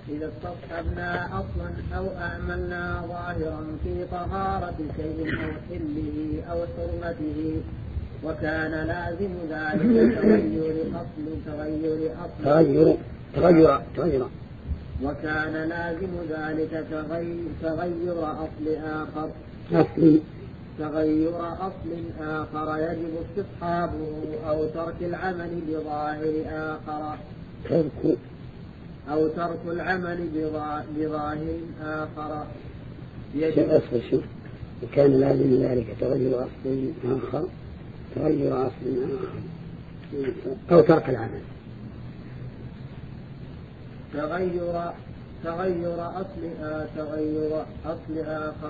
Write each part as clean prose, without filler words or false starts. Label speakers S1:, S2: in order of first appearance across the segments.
S1: إذا استصحبنا أصلا أو أعملنا ظاهرا في طهارة شيء أو حله أو حرمته، وكان لازم ذلك وكان لازم ذلك تغير أصل آخر يجب استصحابه أو ترك العمل بظاهر آخر
S2: يجب وكان لازم ذلك تغير أصل آخر أو ترك العمل
S1: تغير أصل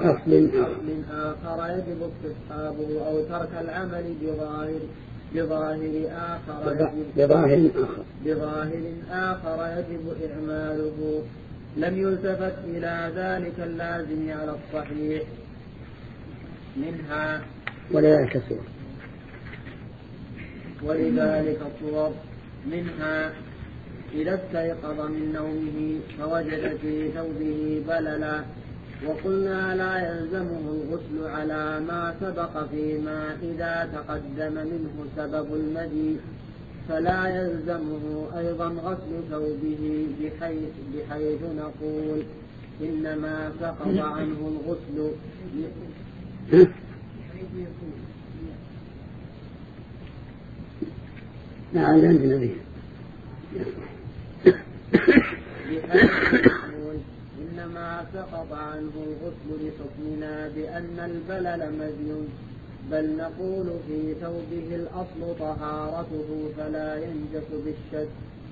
S1: آخر يجب استصحابه أو ترك العمل بظاهر آخر يجب إعماله. لم يلتفت إلى ذلك اللازم على الصحيح منها ولذلك صور منها إذا استيقظ من نومه فوجد في ثوبه بللا، وقلنا لا يلزمه الغسل على ما سبق فيما إذا تقدم منه سبب المدي، فلا يلزمه أيضا غسل ثوبه بحيث نقول إنما سقط عنه الغسل إنما سقط عنه الغسل لحكمنا بأن البلل مزي، بل نقول في ثوبه الأصل طهارته فلا ينجس بالشك،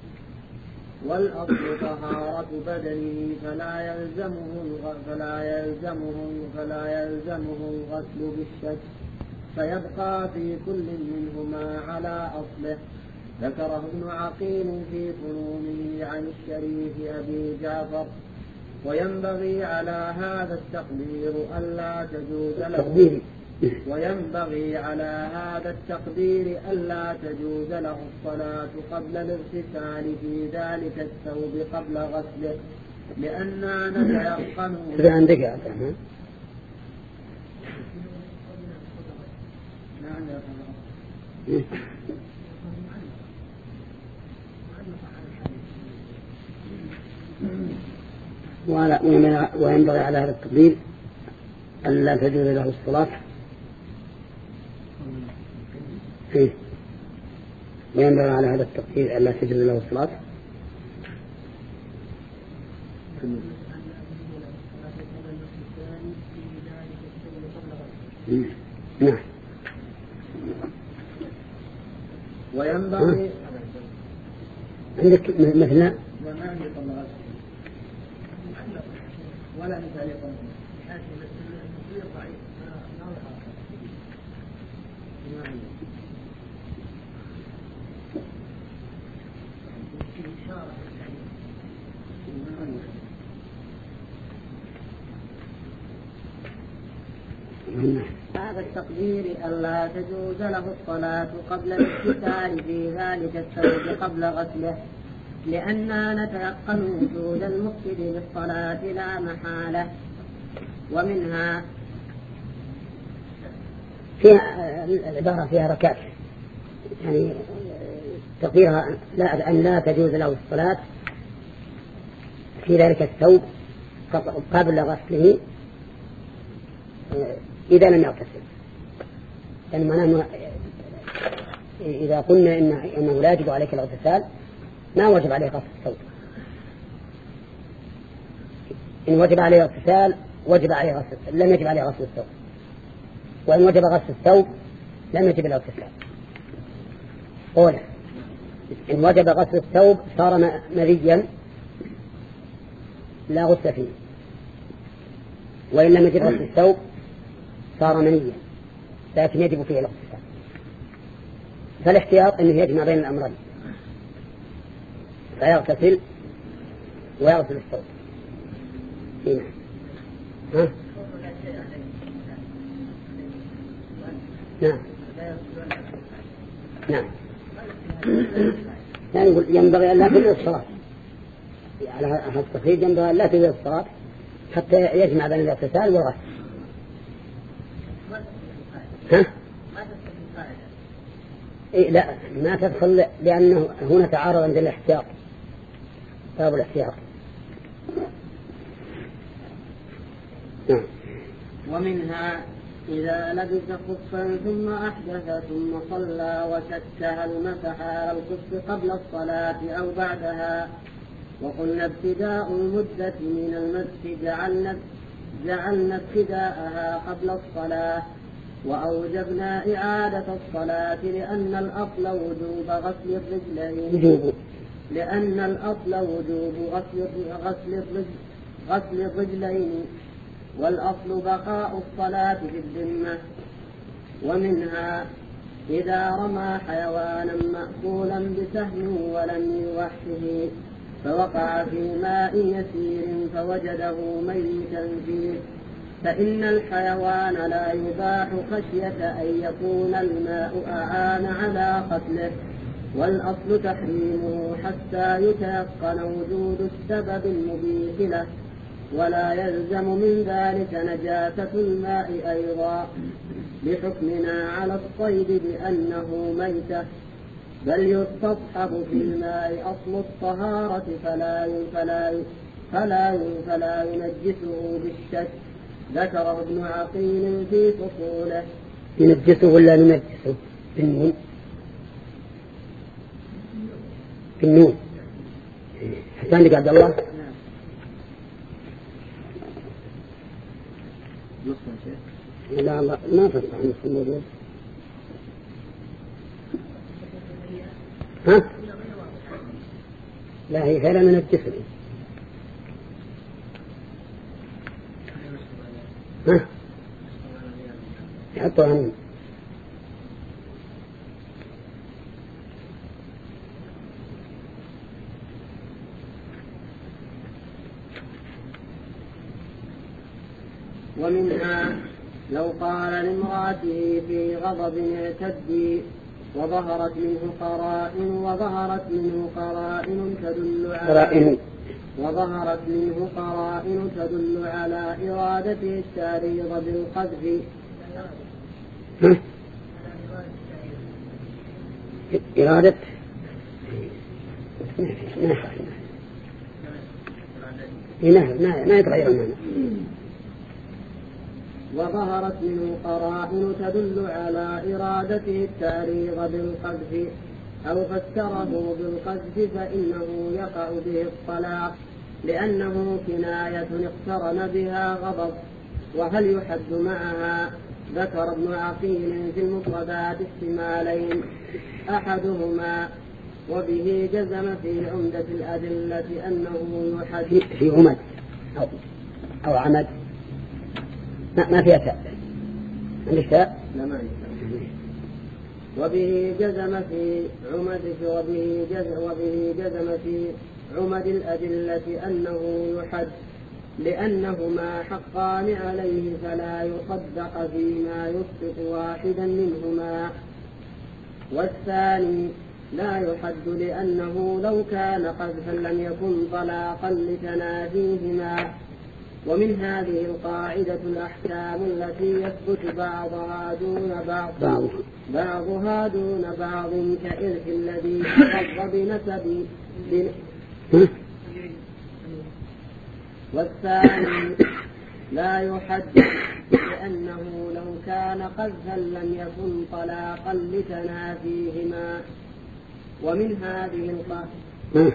S1: والأصل طهارة بدنه فلا يلزمه الغسل بالشك، فيبقى في كل منهما على أصله. ذكره ابن عقيل في فنونه عن الشريف أبي جعفر. وينبغي على هذا التقدير ألا تجوز له الصلاة قبل الاغتسال في ذلك الثوب قبل غسله، لأننا نتيقن
S2: وينبغي على هذا التقدير ألا تجوز له الصلاة وينبغي على هذا التقدير ألا تجوز له الصلاة نعم.
S1: وينبغي
S2: عندك مثلنا
S1: ولا مثال هذا التقدير ألا تجوز له الصلاة قبل الاغتسال في ذلك الثوب قبل غسله، لأننا نتيقن وجود المفسد للصلاة لا محالة. ومنها
S2: فيها العبارة فيها ركات، يعني تقديرها أن لا تجوز له الصلاة في ذلك الثوب قبل غسله إذا لم يغتسل. يعني معناه إذا قلنا إنه لا يجب عليك الاغتسال ما وجب عليه غسل الثوب. إن وجب عليه اغتسال لم يجب عليه غسل الثوب، وإن وجب غسل الثوب لم يجب الاغتسال. أولا إن وجب غسل الثوب صار مذيا لا غسل فيه، وإن لم يجب غسل الثوب صار منيا لكن يجب فيه الاغتسال. فالاحتياط أنه يجمع بين الأمرين، فيغتسل ويغسل الثوب. ها؟ نعم نعم. يعني ينبغي أن لا تجوز الصلاة على التصحيح جنبها لا تجوز الصلاة حتى يجمع بين الاغتسال والغسل. ها؟ إيه لا ما تدخل لأنه هنا تعارض عند الاحتياط، باب الاحتياط. نعم.
S1: ومنها إذا لبس خفا ثم أحدث ثم صلى وشك هل مسح على الخف قبل الصلاة أو بعدها. وقلنا ابتداء المدة من المسح جعلنا ابتداءها قبل الصلاة، وأوجبنا إعادة الصلاة لأن الأصل وجوب غسل الرجلين غسل الرجلين والأصل بقاء الصلاة في الذمة. ومنها إذا رمى حيوانا مأكولا بسهم ولم يوحشه فوقع في ماء يسير فوجده ميتا فيه، فإن الحيوان لا يباح خشية أن يكون الماء أعان على قتله، والأصل تحريمه حتى يتيقن وجود السبب المبيح له، ولا يلزم من ذلك نجاسة الماء أيضا بحكمنا على الصيد بأنه ميتة، بل يستصحب في الماء أصل الطهارة فلا ينجسه بالشك. ذكره ابن عقيل في فصوله.
S2: ينجسه ولا ننجسه؟ بالنون. بالنون. حتى عندك عبد الله. لا ما تصح نصف الموجود. ها؟ لا هي فعلا ننجسه. ها؟ يحطوها هنا.
S1: ومنها لو قال لامرأته في غضب اعتدي وظهرت منه قرائن تدل على إرادته التعريض بالقذف.
S2: إرادة ما يتغير منها.
S1: وظهرت منه قرائن تدل على إرادته التعريض بالقذف أو فسره بالقذف فإنه يقع به الطلاق لأنه كناية اقترن بها غضب. وهل يحد معها؟ ذكر ابن عقيل في المفردات احتمالين أحدهما وبه جزم في عمدة الأدلة أنه يحد
S2: في عمد أو عمد ما فيها تاء. عندك تاء؟
S1: لا ما عندك. وبه جزم في عمد الأدلة أنه يحد لأنهما حقان عليه فلا يصدق فيما يسقط واحدا منهما. والثاني لا يحد لأنه لو كان قذفا لم يكن طلاقا لتنافيهما. ومن هذه القاعدة الأحكام التي يثبت بعضها دون بعض كإرث الذي أخذ بنسب. والثاني لا يحد لأنه لو كان قذفا لم يكن طلاقا لتنافيهما. ومن هذه القاعدة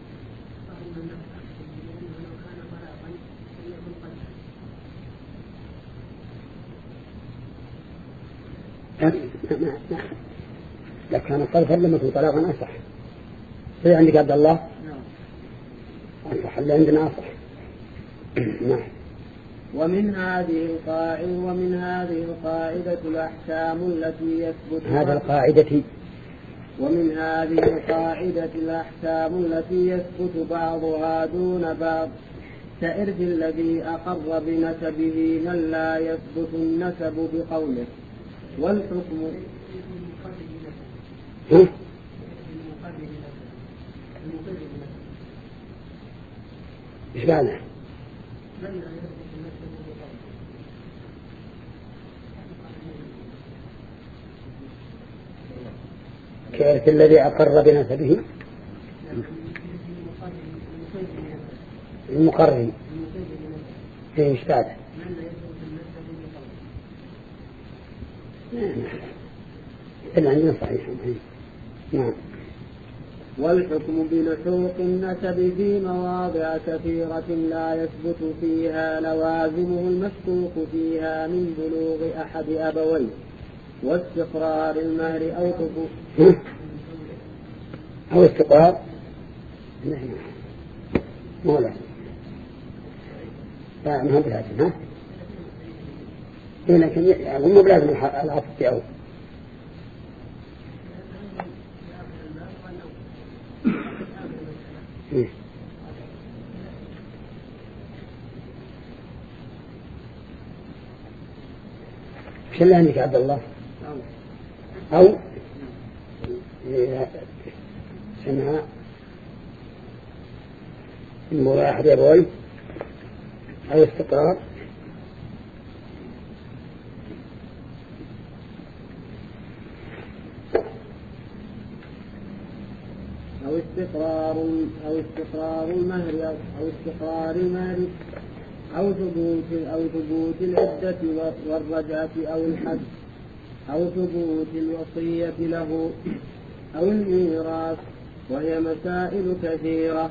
S2: لا كان قذفا لم يكن طلاقا أصح. في عندك عبد الله؟ أصح اللي عندنا أصح. نعم.
S1: ومن هذه القاعدة الأحكام التي يثبت
S2: هذا القاعدة.
S1: ومن هذه القاعدة الأحكام التي يثبت بعضها دون بعض كإرث الذي أقر بنسبه من لا يثبت النسب بقوله. والحكم
S2: إيش معنى؟ كيف الذي أقر بنسبه المقرر فيه إيش بعده؟ إلا عندنا صحيح. نعم.
S3: والحكم بلحوق النسب في مواضع كثيرة لا يثبت فيها لوازمه المشكوك فيها من بلوغ أحد أبويه واستقرار المهر أو حقوق
S2: أو استقرار مولا لا ما هو بلازم ها لكن يقول مو بلازم العطف في أول وش اللي عندك عبد الله؟ أو سمع المرأة أحد أبويه أو استقرار
S3: أو استقرار المهر أو ثبوت العدة والرجعة أو الحج أو ثبوت الوصية له أو الميراث وهي مسائل كثيرة.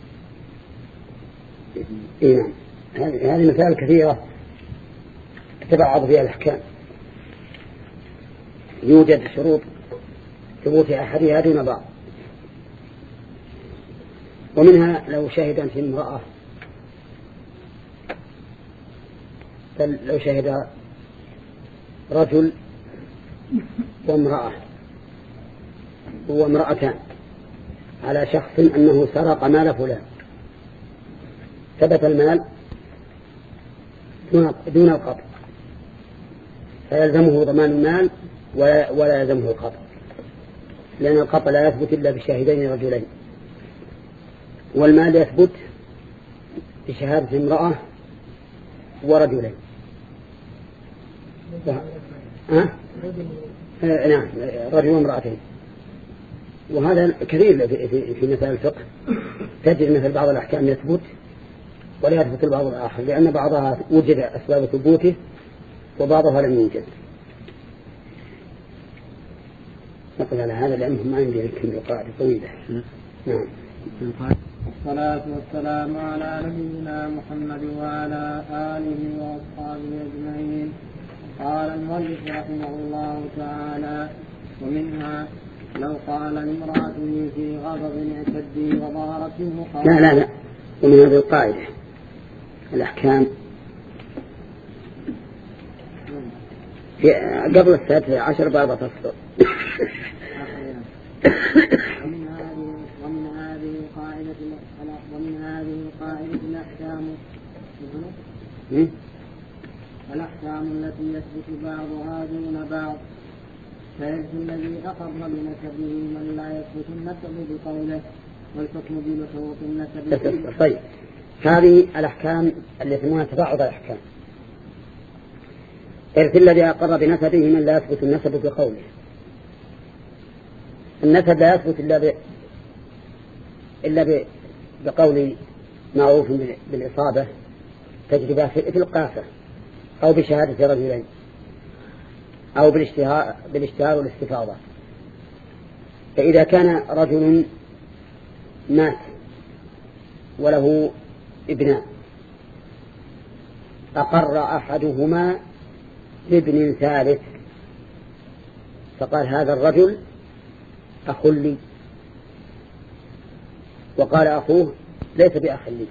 S2: نعم هذه مسائل كثيرة تتبعض فيها الأحكام. يوجد شروط ثبوت أحدها دون بعض، ومنها لو شهدت امرأة لو شهد رجل وامرأتان على شخص أنه سرق مال فلان، ثبت المال دون القطع، فيلزمه ضمان المال ولا يلزمه القطع، لأن القطع لا يثبت إلا بشاهدين رجلين، والمال يثبت بشهادة امرأة ورجلين. نعم رجل وامرأتين. وهذا كثير في مثال الفقه، تجد مثل بعض الأحكام يثبت ولا يثبت البعض الآخر، لأن بعضها وجد أسباب ثبوته وبعضها لم يوجد. نقل على هذا لأنهم ما عندي لكم قاعدة طويلة. نعم.
S3: والصلاة والسلام على نبينا محمد وعلى آله وأصحابه أجمعين. قال المؤلف رحمه الله تعالى: ومنها لو قال لامرأته في غضب اعتدي وظهرت المخالفة.
S2: لا ومن هذه القاعدة الأحكام في قبل 13 بعض تفصل.
S3: ومن هذه القاعدة الأحكام التي يثبت بعضها دون بعض، فيجزي الذي أقر بنسبه من لا يثبت النسب بقوله، والحكم بلحوق النسب.
S2: طيب هذه الأحكام التي يسمونها تباعد الأحكام. إرث الذي أقر بنسبه من لا يثبت النسب بقوله. النسب لا يثبت إلا بقول معروف بالإصابة تجربة في القافة، أو بشهادة رجلين، أو بالاشتهار والاستفاضة. فإذا كان رجل مات وله ابنان، أقر أحدهما بابن ثالث فقال هذا الرجل أخ لي، وقال أخوه ليس بأخ لي،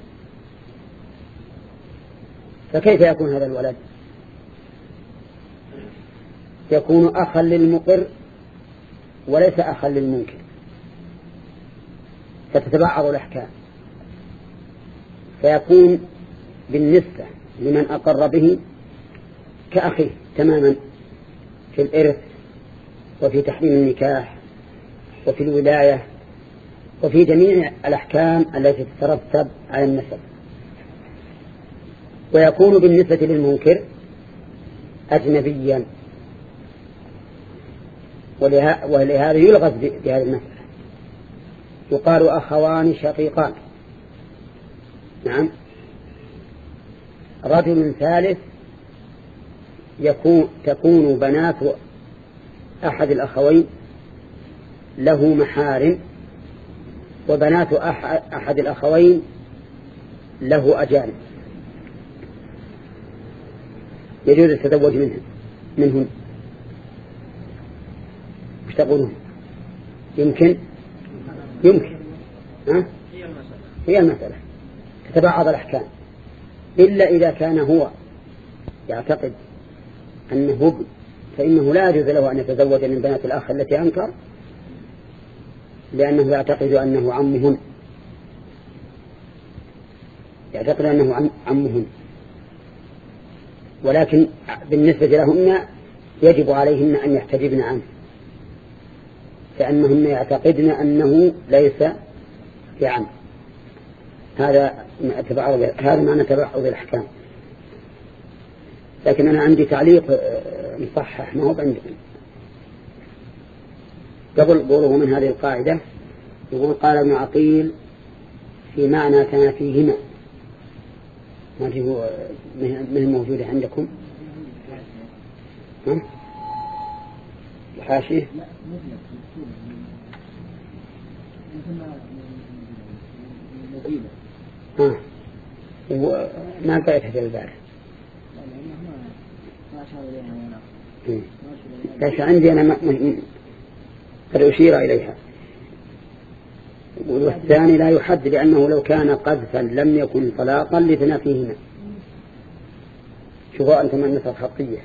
S2: فكيف يكون هذا الولد؟ يكون أخا للمقر وليس أخا للمنكر، فتتبعض الأحكام، فيكون بالنسبة لمن أقر به كأخيه تماما في الإرث وفي تحريم النكاح وفي الولاية وفي جميع الأحكام التي تترتب على النسب. ويكون بالنسبة للمنكر أجنبيا، ولهذا يلغز بهذه المسألة. يقال أخوان شقيقان. نعم. رجل ثالث تكون بنات أحد الأخوين له محارم، وبنات أحد الأخوين له أجانب، يجوز التزوج منهن. مش تقولون؟ يمكن هي المسألة تتبعض الأحكام، إلا إذا كان هو يعتقد أنه ابن، فإنه لا يجوز له أن يتزوج من بنات الأخ التي أنكر، لأنه يعتقد أنه عمهن، ولكن بالنسبة لهن يجب عليهن أن يحتجبن عنه، لأنهن يعتقدن أنه ليس بعم. هذا معنى تبعض الأحكام. لكن أنا عندي تعليق مصحح، ما هو عندكم. قوله من هذه القاعدة، يقول قال ابن عقيل في معنى تنافيهما. ما هو من موجودة عندكم؟ حاشية ما قرأتها في البارح. ليس عندي أنا قد أشير إليها. والثاني لا يحد، لأنه لو كان قذفا لم يكن طلاقا لتنافيهما. شوفوا أنتم النسخ الخطية.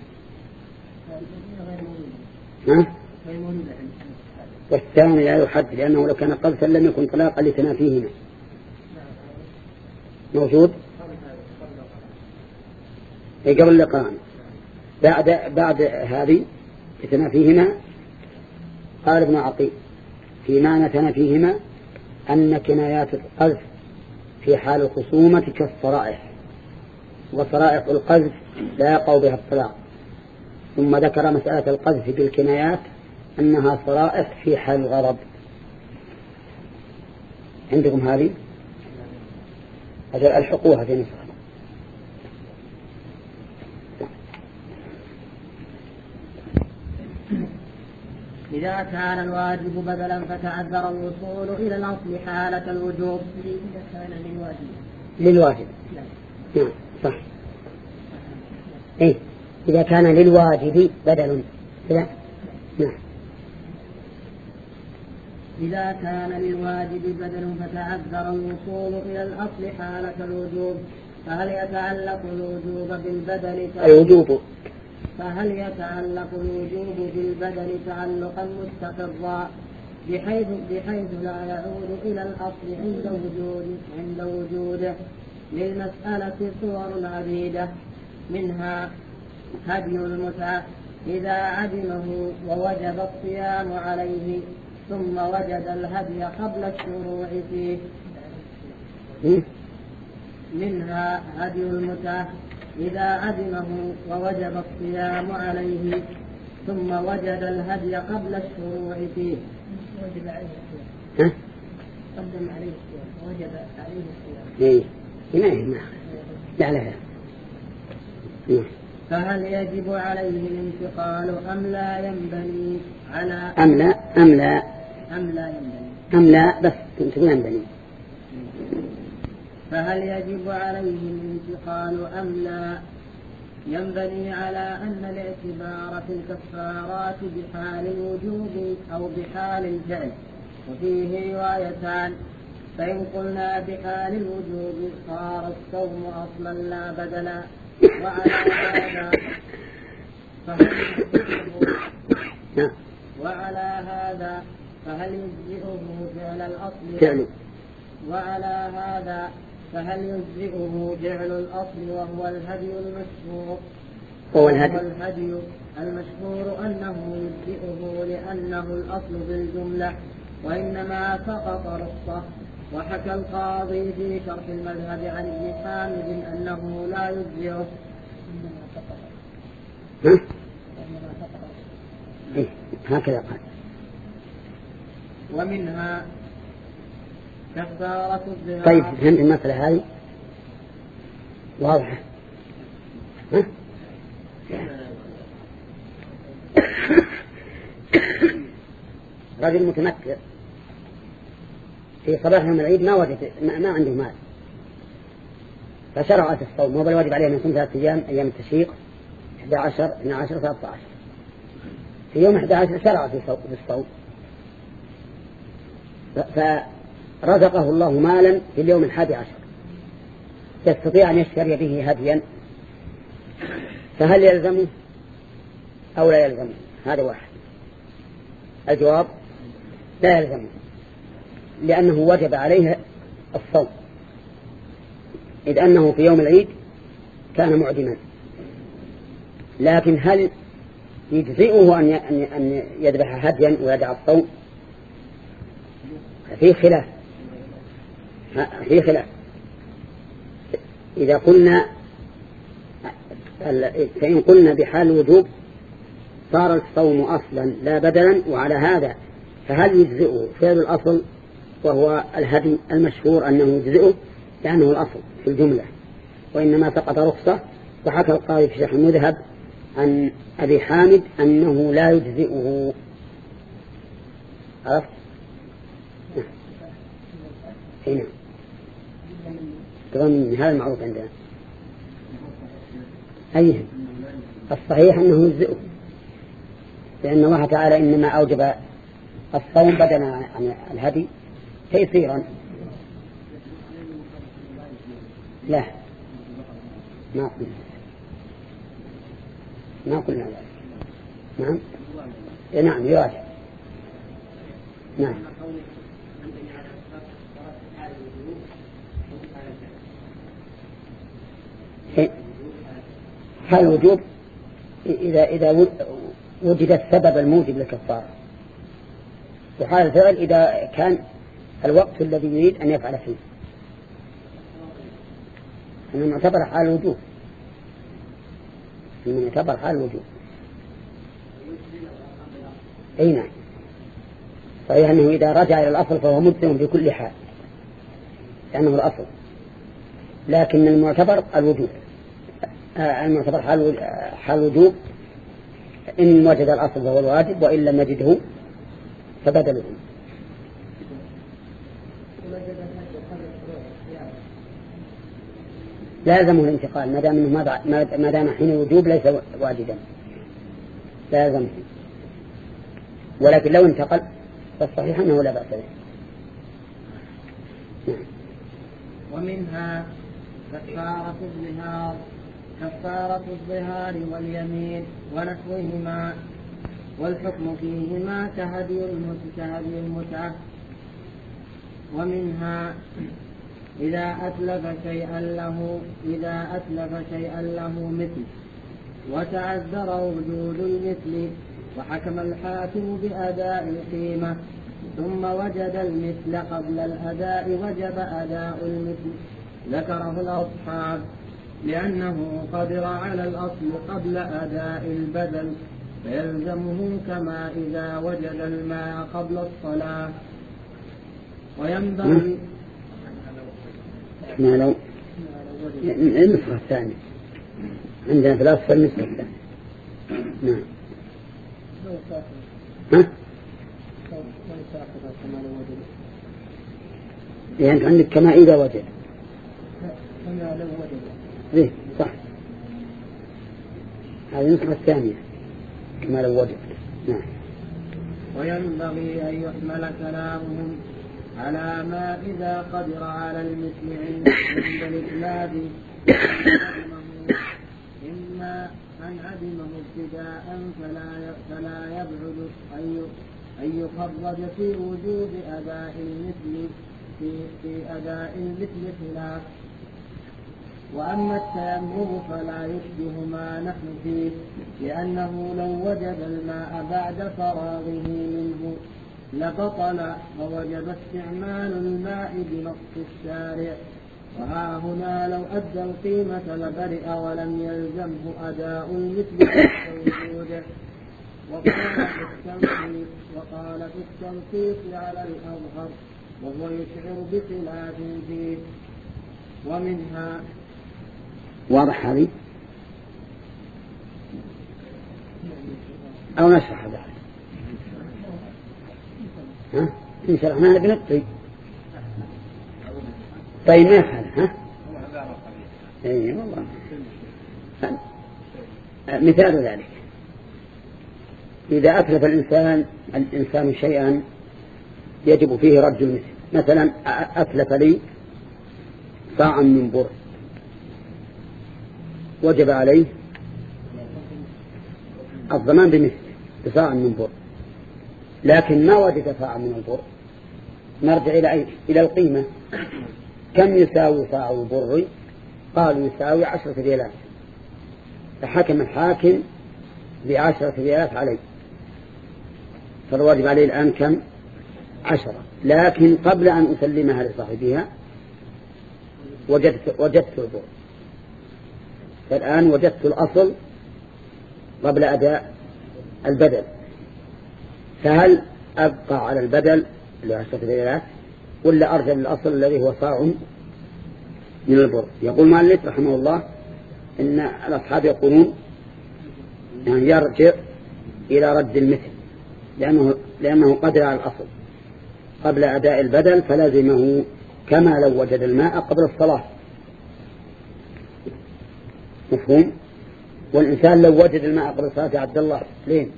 S2: والثاني لا يحد، لأنه لو كان قذفا لم يكن طلاقا لتنافيهما. موجود قبل اللقاء. بعد هذه تنافيهما قال ابن عقيل في معنى تنافيهما أن كنايات القذف في حال الخصومة كالصرائح، وصرائح القذف لا يقع بها الطلاق. ثم ذكر مسألة القذف بالكنايات أنها صرائح في حال الغضب. عندكم هذه؟ الحقوها في نسخة.
S1: إذا كان الواجب بدلا فتعذر الوصول إلى الأصل حالة الوجوب. إذا كان
S2: للواجب. نعم صح. إذا كان للواجب بدل. نعم.
S1: إذا كان للواجب بدل فتعذر الوصول إلى الأصل حالة الوجوب، فهل يتعلق الوجوب بالبدل تعلقا مستقرا بحيث لا يعود إلى الأصل عند وجوده؟ للمسألة صور عديدة، منها هدي المتعة إذا عدمه ووجب الصيام عليه ثم وجد الهدي قبل الشروع فيه. منها هدي المتعة إذا عدمه ووجب الصيام عليه ثم وجد الهدي قبل الشروع فيه. وجب عليه الصيام. قدم عليه الصيام ووجب عليه الصيام.
S2: لا لا.
S1: فهل يجب عليه الانتقال أم لا ينبني على
S2: أم لا بس تقول ينبني.
S1: فهل يجب عليه الانتقال أم لا ينبني على أن الاعتبار في الكفارات بحال الوجوب أو بحال الفعل، وفيه روايتان. فإن قلنا بحال الوجوب صار الصوم أصلا لا بدلا، وعلى هذا فهل يجزئه فعل الأصل وعلى هذا فهل يجزئه جعل الأصل وهو الهدي المشهور. الهدي المشهور أنه يجزئه لأنه الأصل بالجملة، وإنما سقط رخصة وحكى القاضي في شرح المذهب عن ابن حامد أنه لا يجزئه.
S2: هكذا قال.
S1: ومنها كفارة الظهار.
S2: طيب فهمت المسألة هذه واضحة؟ رجل متمتع في صباح يوم العيد ما عنده مال، فشرع في الصوم، وهو الواجب عليه أن يكون 3 أيام، أيام التشريق 11 12 13. في يوم 11 شرع في الصوم، فرزقه الله مالا في اليوم 11 يستطيع أن يشتري به هديا، فهل يلزمه أو لا يلزمه؟ هذا واحد. الجواب لا يلزمه، لأنه وجب عليه الصوم، إذ أنه في يوم العيد كان معدما. لكن هل يجزئه أن يذبح هديا ويدع الصوم؟ في خلاف. إذا قلنا فإن قلنا بحال الوجوب صار الصوم أصلا لا بدلا، وعلى هذا فهل يجزئه فعل الأصل وهو الهدي المشهور أنه يجزئه لأنه الأصل في الجملة، وإنما سقط رخصة. وحكى القاضي في شرح المذهب عن أبي حامد أنه لا يجزئه. عرفت؟ هنا تظن هذا المعروف عندنا. أيه الصحيح أنه يجزئه، لأن الله تعالى إنما أوجب الصوم بدلا عن الهدي تيسيرا. لا ما قلنا ذلك. نعم نعم يواجه. نعم هل الوجوب إذا وجد السبب الموجب للكفارة، وحال الفعل إذا كان الوقت الذي يريد أن يفعل فيه، أنه معتبر حال الوجوب، أنه معتبر حال الوجوب. أي نعم صحيح أنه إذا رجع إلى الأصل فهو مجزم بكل حال لأنه الأصل، لكن المعتبر الوجوب، المعتبر حال الوجوب إن وجد الأصل فهو الواجب، وإن لم نجده فبدله. لازمه الانتقال ما دام انه ما دام حين الوجوب ليس واجبا لازمه، ولكن لو انتقل فالصحيح انه لا بأس به.
S1: ومنها كفارة الظهار واليمين ونحوهما، والحكم فيهما كهدي المتعة. ومنها إذا أتلف شيئا له مثل وتعذر وجود المثل وحكم الحاكم بأداء القيمة ثم وجد المثل قبل الأداء وجب أداء المثل، ذكره الأصحاب لأنه قدر على الأصل قبل أداء البدل، فيلزمه كما إذا وجد الماء قبل الصلاة. وينبغي
S2: لو النسخة الثانية عندنا في الأصل النسخة الثانية. نعم يعني عندك كما إذا وجد ذي صح، هذه النسخة الثانية كما لو وجد. نعم.
S1: وينبغي أن يحمل كلامهم على ما إذا قدر على المثل عند الإتلاف، إما أن عدمه ابتداء فلا يبعد أن يخرج في وجود أداء المثل في أداء المثل خلاف. وأما التيمم فلا يشبه ما نحن فيه، لأنه لو وجد الماء بعد فراغه منه
S3: لبطل ووجب استعمال الماء بنص الشارع. وها هنا لو أدى القيمة لبرئ ولم يلزمه أداء المثل كوجوده. وقال في التنقيص على الأظهر وهو يشعر بخلاف فيه. ومنها
S2: واضح هذه أو نشرح ذلك؟ ها؟ إن شرحنا بنطي. طيب ما يفعل ها؟ إيه والله. مثال ذلك إذا أتلف الإنسان شيئا يجب فيه رد المثل، مثلا أتلف لي صاعا من بر، وجب عليه الضمان بمثل بصاع من بر، لكن ما وجد صاع من البر نرجع إلى القيمة. كم يساوي صاع البر؟ قالوا يساوي 10 ريالات، فحكم الحاكم ب10 ريالات عليه، فالواجب عليه الآن كم؟ 10. لكن قبل أن أسلمها لصاحبها وجدت البر، فالآن وجدت الأصل قبل أداء البدل، فهل أبقى على البدل ل10 ريالات ولا أرجع للأصل الذي هو صاع من البر؟ يقول مالك رحمه الله إن الأصحاب يقولون يعني يرجع إلى رد المثل، لأنه قدر على الأصل قبل أداء البدل، فلازمه كما لو وجد الماء قبل الصلاة. مفهوم؟ والإنسان لو وجد الماء قبل الصلاة يا عبد الله لين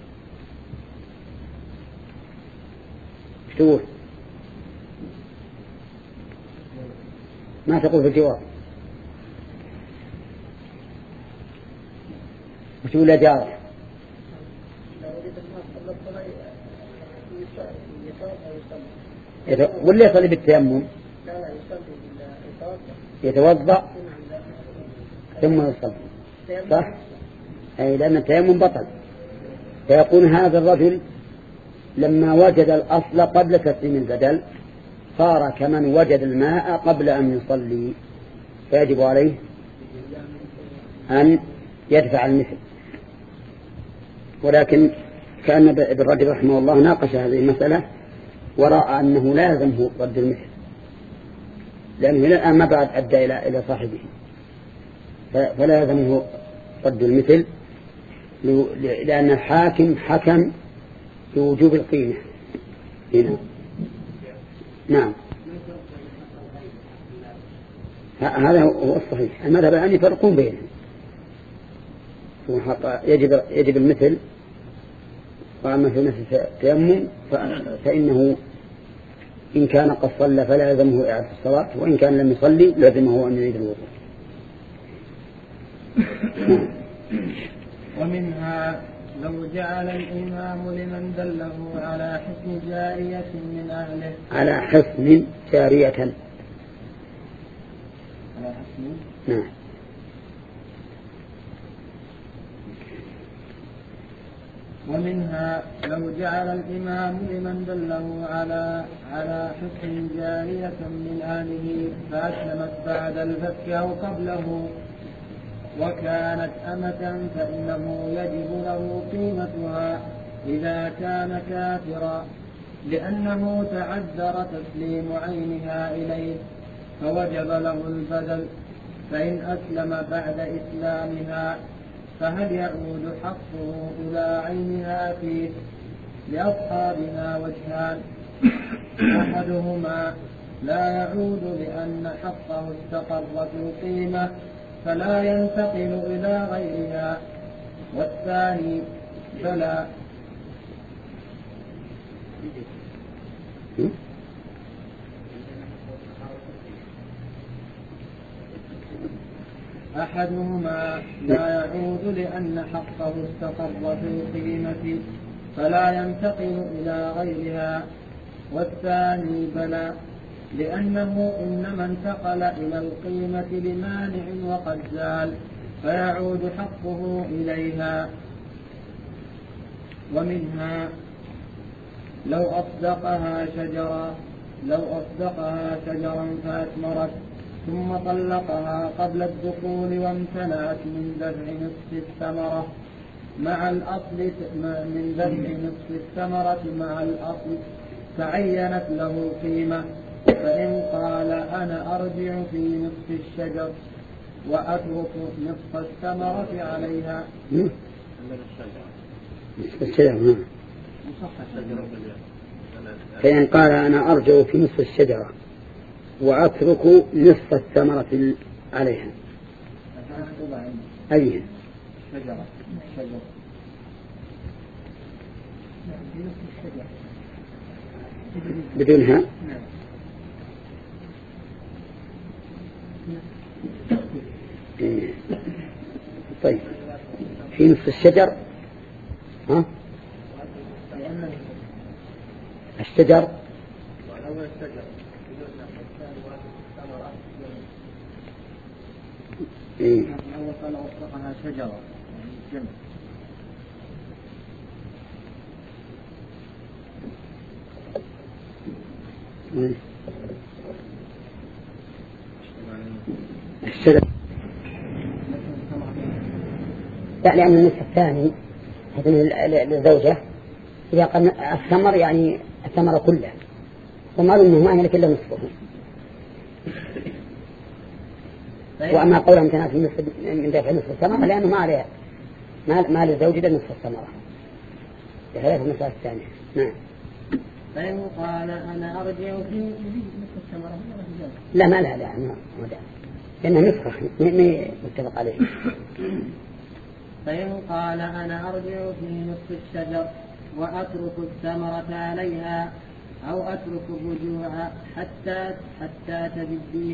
S2: تقول؟ ما تقول في الجواب؟ وتقول يا جارة؟ ولا يصلي بالتيمم؟ يتوضأ ثم يصلي، صح؟ أي لأن التيمم بطل. فيكون هذا الرجل لما وجد الأصل قبل تسليم البدل صار كمن وجد الماء قبل أن يصلي، فيجب عليه أن يدفع المثل. ولكن كان ابن رجب رحمه الله ناقش هذه المسألة ورأى أنه لا يلزمه رد المثل، لأنه الآن ما بعد أدى إلى صاحبه، فلا يلزمه رد المثل، لأن الحاكم حكم بوجوب القيمة هنا. نعم، هذا هو الصحيح. المذهب الآن يفرقون بينهم، يجب المثل، وأما في مثل التيمم فإنه إن كان قد صلى فلا يلزمه إعادة الصلاة، وإن كان لم يصلي لازمه أن يعيد الوضوء.
S3: ومنها لو جعل الإمام لمن دله على حسن جارية من أهله،
S2: على حسن جارية،
S3: على حسن،
S2: نعم.
S3: ومنها لو جعل الإمام لمن دله على حسن جارية من أهله فأسلمت بعد الفتك أو قبله وكانت أمة فإنه يجب له قيمتها إذا كان كافرا، لأنه تعذر تسليم عينها إليه فوجب له البدل. فإن أسلم بعد إسلامها فهل يعود حقه إلى عينها فيه؟ لأصحابنا وجهان: أحدهما لا يعود لأن حقه استقر في القيمة فلا ينتقل إلى غيرها، والثاني فلا. أحدهما لا يعود لأن حقه استقر في القيمة فلا ينتقل إلى غيرها، والثاني بلى، لأنه إنما انتقل إلى القيمة لمانع وقد زال فيعود حقه إليها. ومنها لو أصدقها شجرا فأثمرت ثم طلقها قبل الدخول وامتنعت من دفع نصف الثمرة مع الأصل فعينت له قيمة، فإن قال أنا أرجع في نصف الشجر وأترك نصف الثمرة عليها.
S2: فإن قال أنا أرجع في نصف الشجرة وأترك نصف الثمرة عليها أيها
S3: شجرة
S2: بدونها طيب في نصف الشجر الشجر
S3: أول قال أصدقها شجرة جمع.
S2: الشجر لا، لأن النصف الثاني للزوجة إذا قال الثمر يعني الثمر كله، ومعلوم أنه ما يملك إلا نصفه. وأما قولهم امتنعت من دفع نصف الثمرة لأنه ما عليها ما للزوج إلا نصف الثمرة بخلاف المسألة الثانية. نعم.
S1: فإن قال أنا أرجع في نصف الثمرة
S2: لا ما لا لأنه نصفه متفق عليه.
S1: فإن قال أنا أرجع في نصف الشجر وأترك الثمرة عليها أو أترك الرجوع حتى تجدي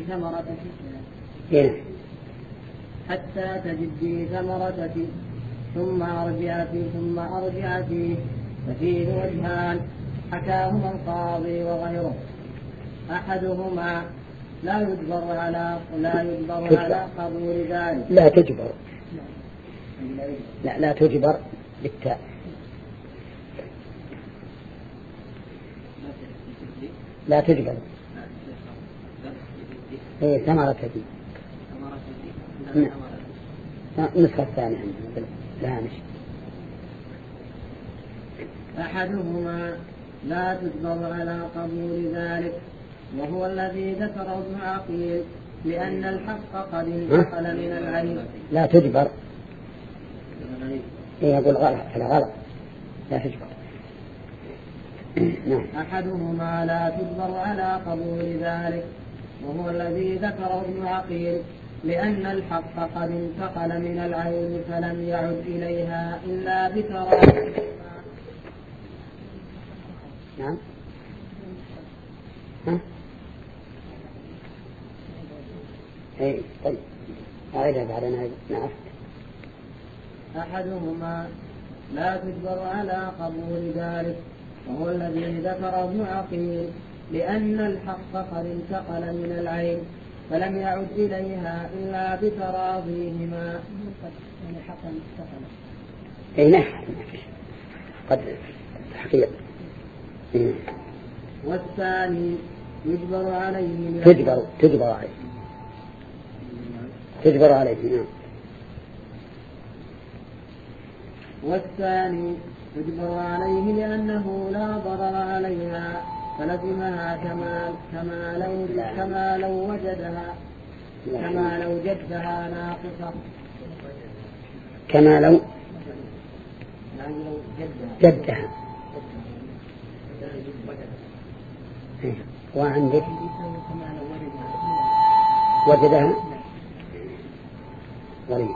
S1: ثمرتي ثم أرجع فيه، ففيه وجهان حكاهما القاضي وغيره. أحدهما لا يجبر على قبول ذلك.
S2: لا تجبر بالتاء. لا تجبر ثمرة دي نسخة الثانية لا مش.
S1: أحدهما لا تجبر على قبول ذلك وهو الذي ذكره ابن عقيل، لأن الحق قد انتقل من العين.
S2: لا تجبر يقول غلط لا تجبر.
S1: أحدهما لا تجبر على قبول ذلك وهو الذي ذكره ابن عقيل، لأن الحق قد انتقل من العين فلم يعد إليها إلا بتراجع.
S2: نعم. طيب أعيدها بعدنا. نعم.
S1: أحدهما لا تجبر على قبول ذلك وهو الذي ذكر ابن عقيل، لأن الحق قد انتقل من العين فلم يعد إليها إلا بتراضيهما.
S2: نعم قد تحقيق.
S1: والثاني يجبر عليه
S2: تجبر عليه. نعم.
S1: والثاني يجبر عليه لأنه لا ضرر عليها فلزمها كما لو جدها ناقصة.
S2: كما لو جدها. وعندك وجدها غريب.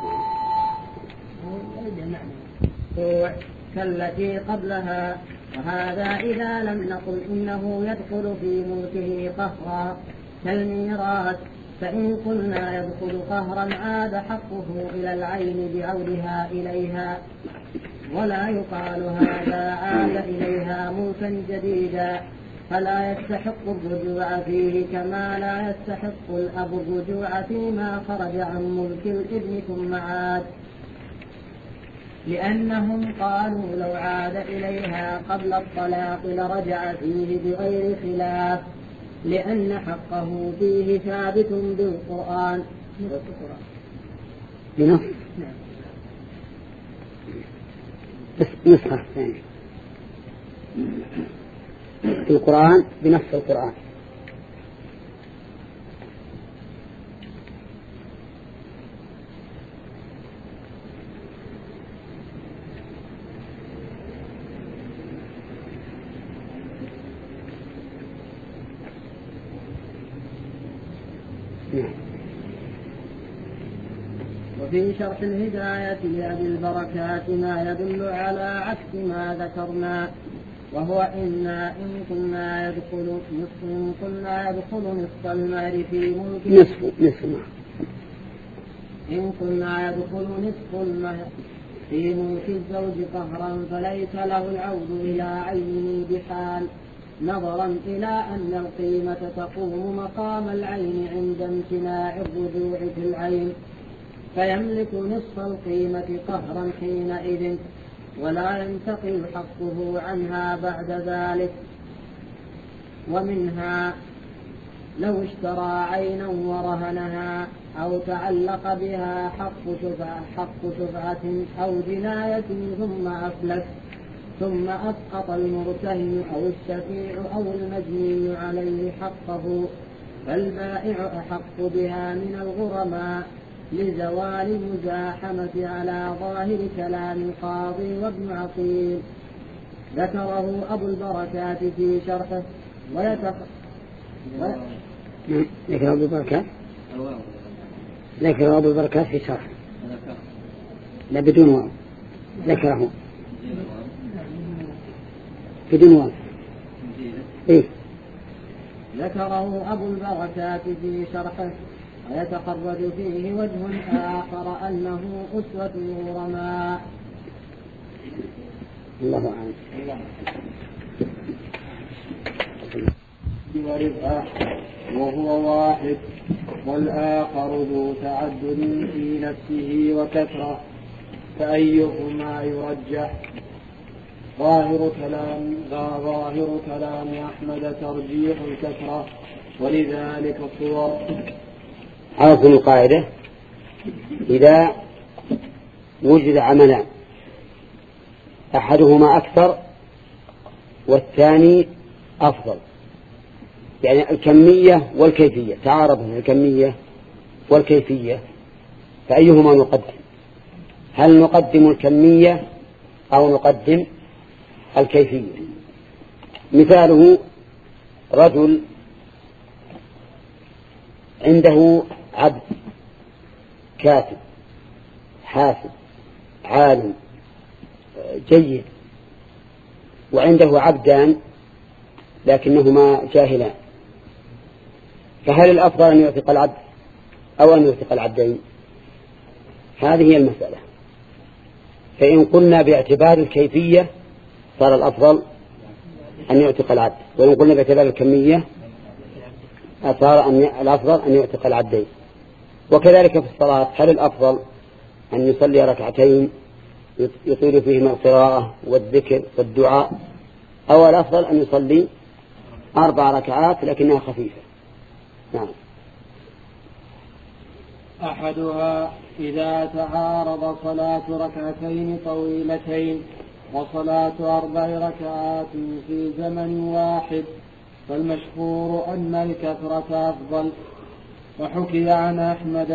S1: كالتي قبلها. وهذا إذا لم نقل إنه يدخل في ملكه قهرا كالميراث، فإن قلنا يدخل قهرا عاد حقه إلى العين بعودها إليها، ولا يقال هذا عاد إليها ملكا جديدا، فلا يستحق الرجوع فيه كما لا يستحق الأب الرجوع فيما خرج عن ملك الابن ثم عاد. لأنهم قالوا لو عاد إليها قبل الطلاق لرجع فيه بغير خلاف، لأن حقه فيه ثابت بالقرآن.
S2: بنص نسخة ثانية في القرآن بنص القرآن.
S1: وفي شرح الهداية لأبي البركات ما يدل على عكس ما ذكرنا، وهو إن كنا يدخل نصف المهر في ملك إن كنا يدخل نصف المهر في ملك الزوج قهرا فليس له العود إلى عينه بحال، نظرا إلى أن القيمة تقوم مقام العين عند امتناع الرجوع في العين، فيملك نصف القيمة قهرا حينئذ، ولا ينتقل حقه عنها بعد ذلك. ومنها لو اشترى عينا ورهنها أو تعلق بها حق شفعة أو جناية ثم أفلس، ثم أسقط المرتهن أو الشفيع أو المجني عليه حقه، فالبائع أحق بها من الغرماء لزوال المزاحمة على ظاهر كلام القاضي وابن عقيل. ذكره أبو البركات في شرحه
S2: ذكر أبو البركات في شرحه لا بدون واو، ذكره بدون واو. إيه؟
S1: ذكره أبو البركات في شرحه ويتخرج فيه وجه آخر أنه أسوة الغرماء.
S2: الله أعلم.
S3: وربحه وهو واحد، والآخر ذو تعدد في نفسه وكثرة، فأيهما يرجح؟ ظاهر كلام أحمد ترجيح الكثرة، ولذلك صور.
S2: عرف القاعدة: إذا وجد عملان أحدهما أكثر والثاني أفضل، يعني الكمية والكيفية تعارض الكمية والكيفية، فأيهما نقدم؟ هل نقدم الكمية أو نقدم الكيفية؟ مثاله: رجل عنده عبد كاتب حاسب عالم جيد، وعنده عبدان لكنهما جاهلان، فهل الأفضل أن يعتق العبد أو أن يعتق العبدين؟ هذه هي المسألة. فإن قلنا باعتبار الكيفية صار الأفضل أن يعتق العبد، وإن قلنا باعتبار الكمية صار الأفضل أن يعتق العبدين. وكذلك في الصلاة، هل الأفضل أن يصلي ركعتين يطيل فيهما القراءة والذكر والدعاء، أو الأفضل أن يصلي 4 ركعات لكنها خفيفة؟ نعم.
S3: أحدها إذا تعارض صلاة ركعتين طويلتين وصلاة 4 ركعات في زمن واحد، فالمشهور أن الكثرة أفضل. وحكي عن أحمد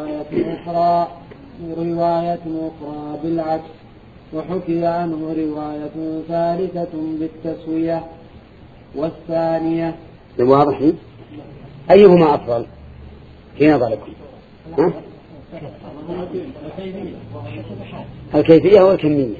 S3: رواية أخرى بالعكس، وحكي عنه رواية ثالثة بالتسوية. والثانية
S2: واضح؟ أيهما أفضل في نظركم؟ الكيفية والكمية.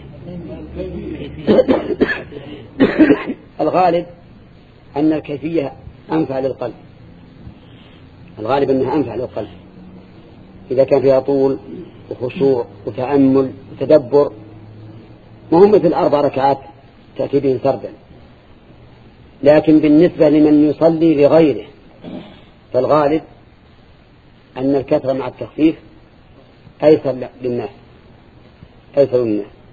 S2: الغالب أن الكيفية أنفع للقلب، الغالب أنها أنفع للقلب إذا كان فيها طول وخشوع وتأمل وتدبر، وهم مثل 4 ركعات تأتي به سردا. لكن بالنسبة لمن يصلي لغيره فالغالب أن الكثرة مع التخفيف أيسر للناس.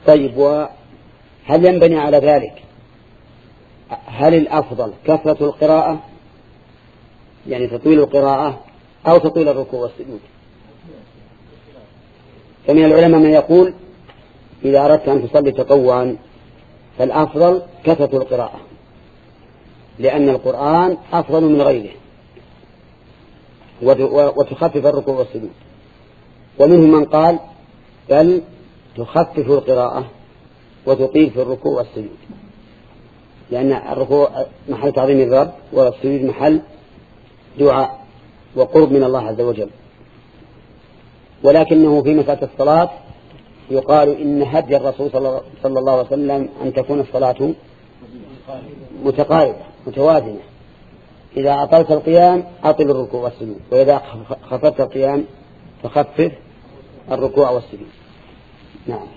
S2: طيب، وهل ينبني على ذلك هل الأفضل كثرة القراءة يعني تطويل القراءة أو تطويل الركوع والسجود؟ فمن العلماء من يقول إذا أردت أن تصلي تطوعا فالأفضل كثرة القراءة لأن القرآن أفضل من غيره، وتخفف الركوع والسجود. ومنهم من قال بل تخفف القراءة وتطيل في الركوع والسجود، لأن الركوع محل تعظيم الرب والسجود محل دعاء وقرب من الله عز وجل. ولكنه في مسألة الصلاة يقال إن هدي الرسول صلى الله عليه وسلم أن تكون الصلاة متقاربة متوازنة، إذا أطلت القيام أطل الركوع والسجود، وإذا خففت القيام فخفف الركوع والسجود. نعم.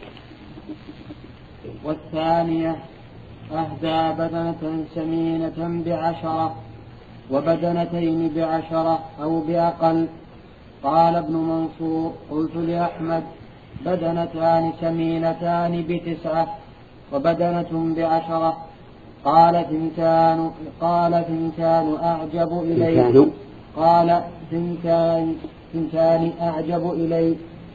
S3: والثانية أهدى بدنة سمينة ب10 وبدنتين ب10 أو بأقل. قال ابن منصور قلت لأحمد بدنتان سمينتان ب9 وبدنة ب10. قال ثنتان أعجب إلي. قال ثنتان أعجب إلي.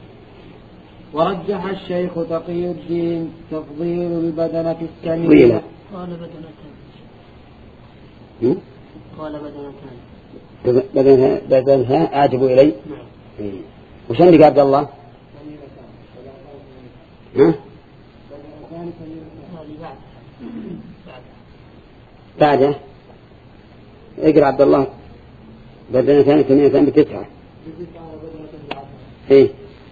S3: ورجح الشيخ تقي الدين تفضيل البدنة السمينة.
S1: قال بدنتان
S2: بدنها أعجب إلي. وش عندك عبد الله؟ بعده اقرأ عبد الله بدنتان سمينتان ب9. ايه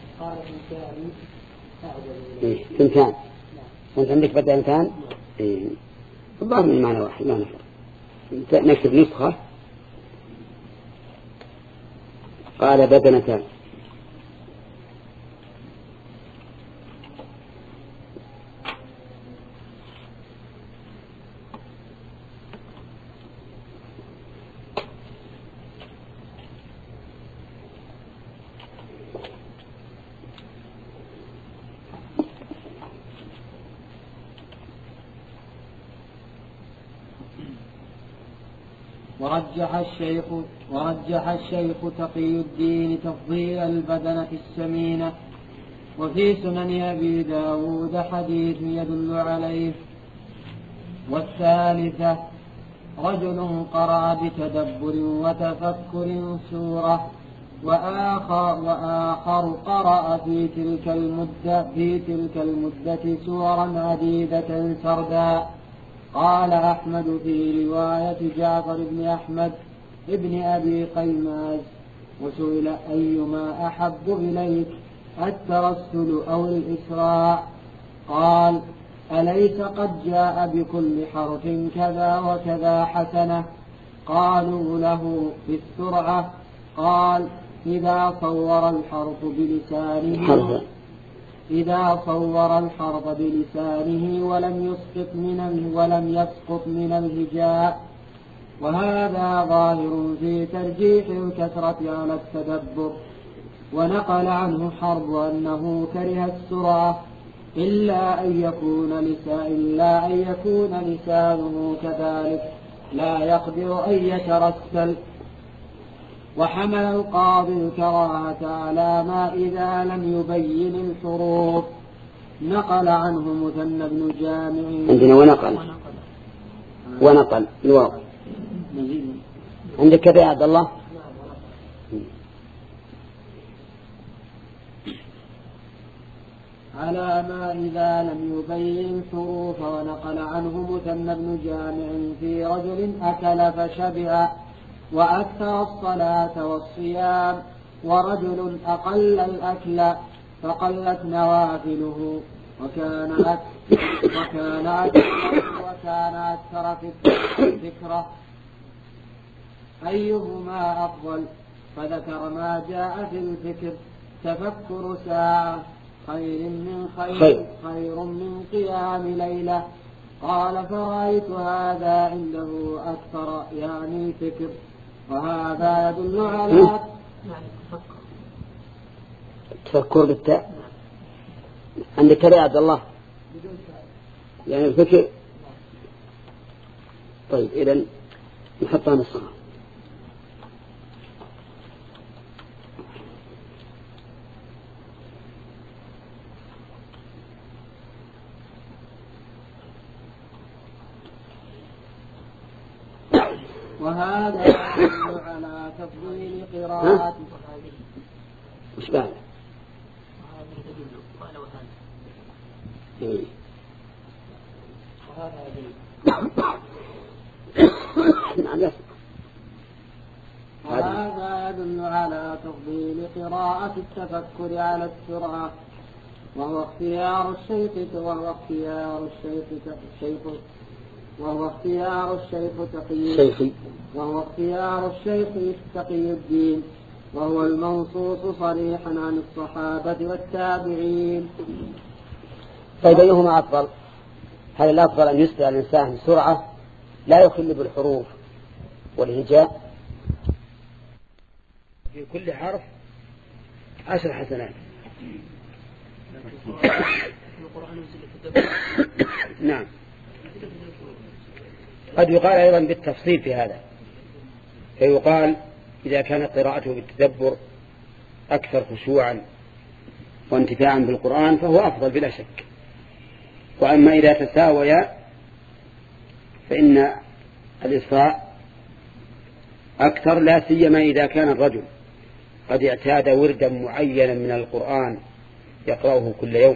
S2: ثنتان. وانت عندك بدنتان. ايه الظاهر من معنى واحد لا نفر. نكتب نسخة قال بدنتان.
S3: ورجح الشيخ تقي الدين تفضيل البدنة السمينة. وفي سنن أبي داود حديث يدل عليه. والثالثة رجل قرأ بتدبر وتفكر سورة وآخر قرأ في تلك المدة سورا عديدة سردا. قال أحمد في رواية جعفر بن أحمد ابن أبي قيماز وسئل أيما أحب إليك الترسل أو الإسراع؟ قال أليس قد جاء بكل حرف كذا وكذا حسنة؟ قالوا له في السرعة. قال إذا صور الحرف بلسانه ولم يسقط من الهجاء. وهذا ظاهر في ترجيح الكثرة على التدبر. ونقل عنه حرب أنه كره السرعة إلا أن يكون لسانه كذلك لا يقدر أن يترسل. وحمل القاضي الكراهة على ما إذا لم يبين الحروف. نقل عنه مثنى بن جامع
S2: عندنا ونقل الواو عندك كذا يا عبد الله.
S3: على ما إذا لم يبين الحروف. ونقل عنه مثنى بن جامع في رجل أكل فشبع وأكثر الصلاة والصيام ورجل أقل الأكل فقلت نوافله وكان أكثر فكرة أيهما أفضل؟ فذكر ما جاء في الفكر تفكر ساعة خير من قيام ليلة. قال فرأيت هذا عنده أكثر يعني الفكر. وهذا يدل على
S2: تفكر بالتاء. عندك كذا يا عبد الله يعني الفكر. طيب إذن نحطها نسخة.
S3: وهذا يدل على تفضيل قراءة.
S2: وش بعد؟
S3: وهذا يدل على تفضيل قراءة التفكر على السرعة، وهو اختيار الشيخ تقي الدين، وهو المنصوص صريحا عن الصحابة والتابعين.
S2: طيب أيهما أفضل؟ هل الأفضل أن يسرع الإنسان بسرعة لا يخل بالحروف والهجاء في كل حرف 10 حسنات؟ نعم. قد يقال أيضا بالتفصيل في هذا، فيقال إذا كانت قراءته بالتدبر أكثر خشوعا وانتفاعا بالقرآن فهو أفضل بلا شك. وأما إذا تساويا فإن الإسراء أكثر، لا سيما إذا كان الرجل قد اعتاد وردا معينا من القرآن يقرأه كل يوم،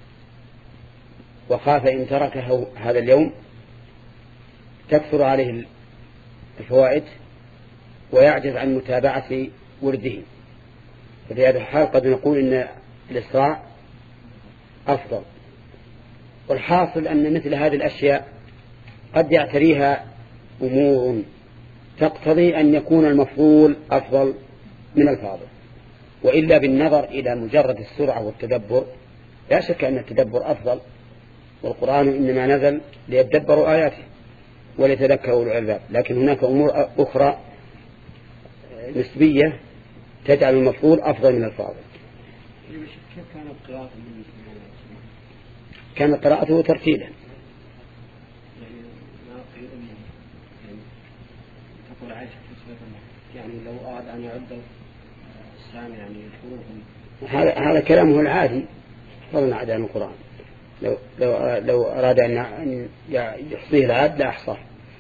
S2: وخاف إن تركه هذا اليوم تكثر عليه الفوائد ويعجز عن متابعة ورده. ففي هذا الحال قد نقول إن الإسراء أفضل. والحاصل أن مثل هذه الأشياء قد يعتريها أمور تقتضي أن يكون المفضول أفضل من الفاضل، وإلا بالنظر إلى مجرد السرعة والتدبر لا شك أن التدبر أفضل، والقرآن إنما نزل ليتدبروا آياته وليتذكروا أولو الألباب. لكن هناك أمور أخرى نسبية تجعل المفضول أفضل من الفاضل. كانت قراءته ترتيلا،
S3: يعني لو أراد أن يعد السامع يعني الحروف،
S2: هذا كلامه العادي فضلا عن القرآن. لو أراد أن يحصيه العاد لا أحصاه.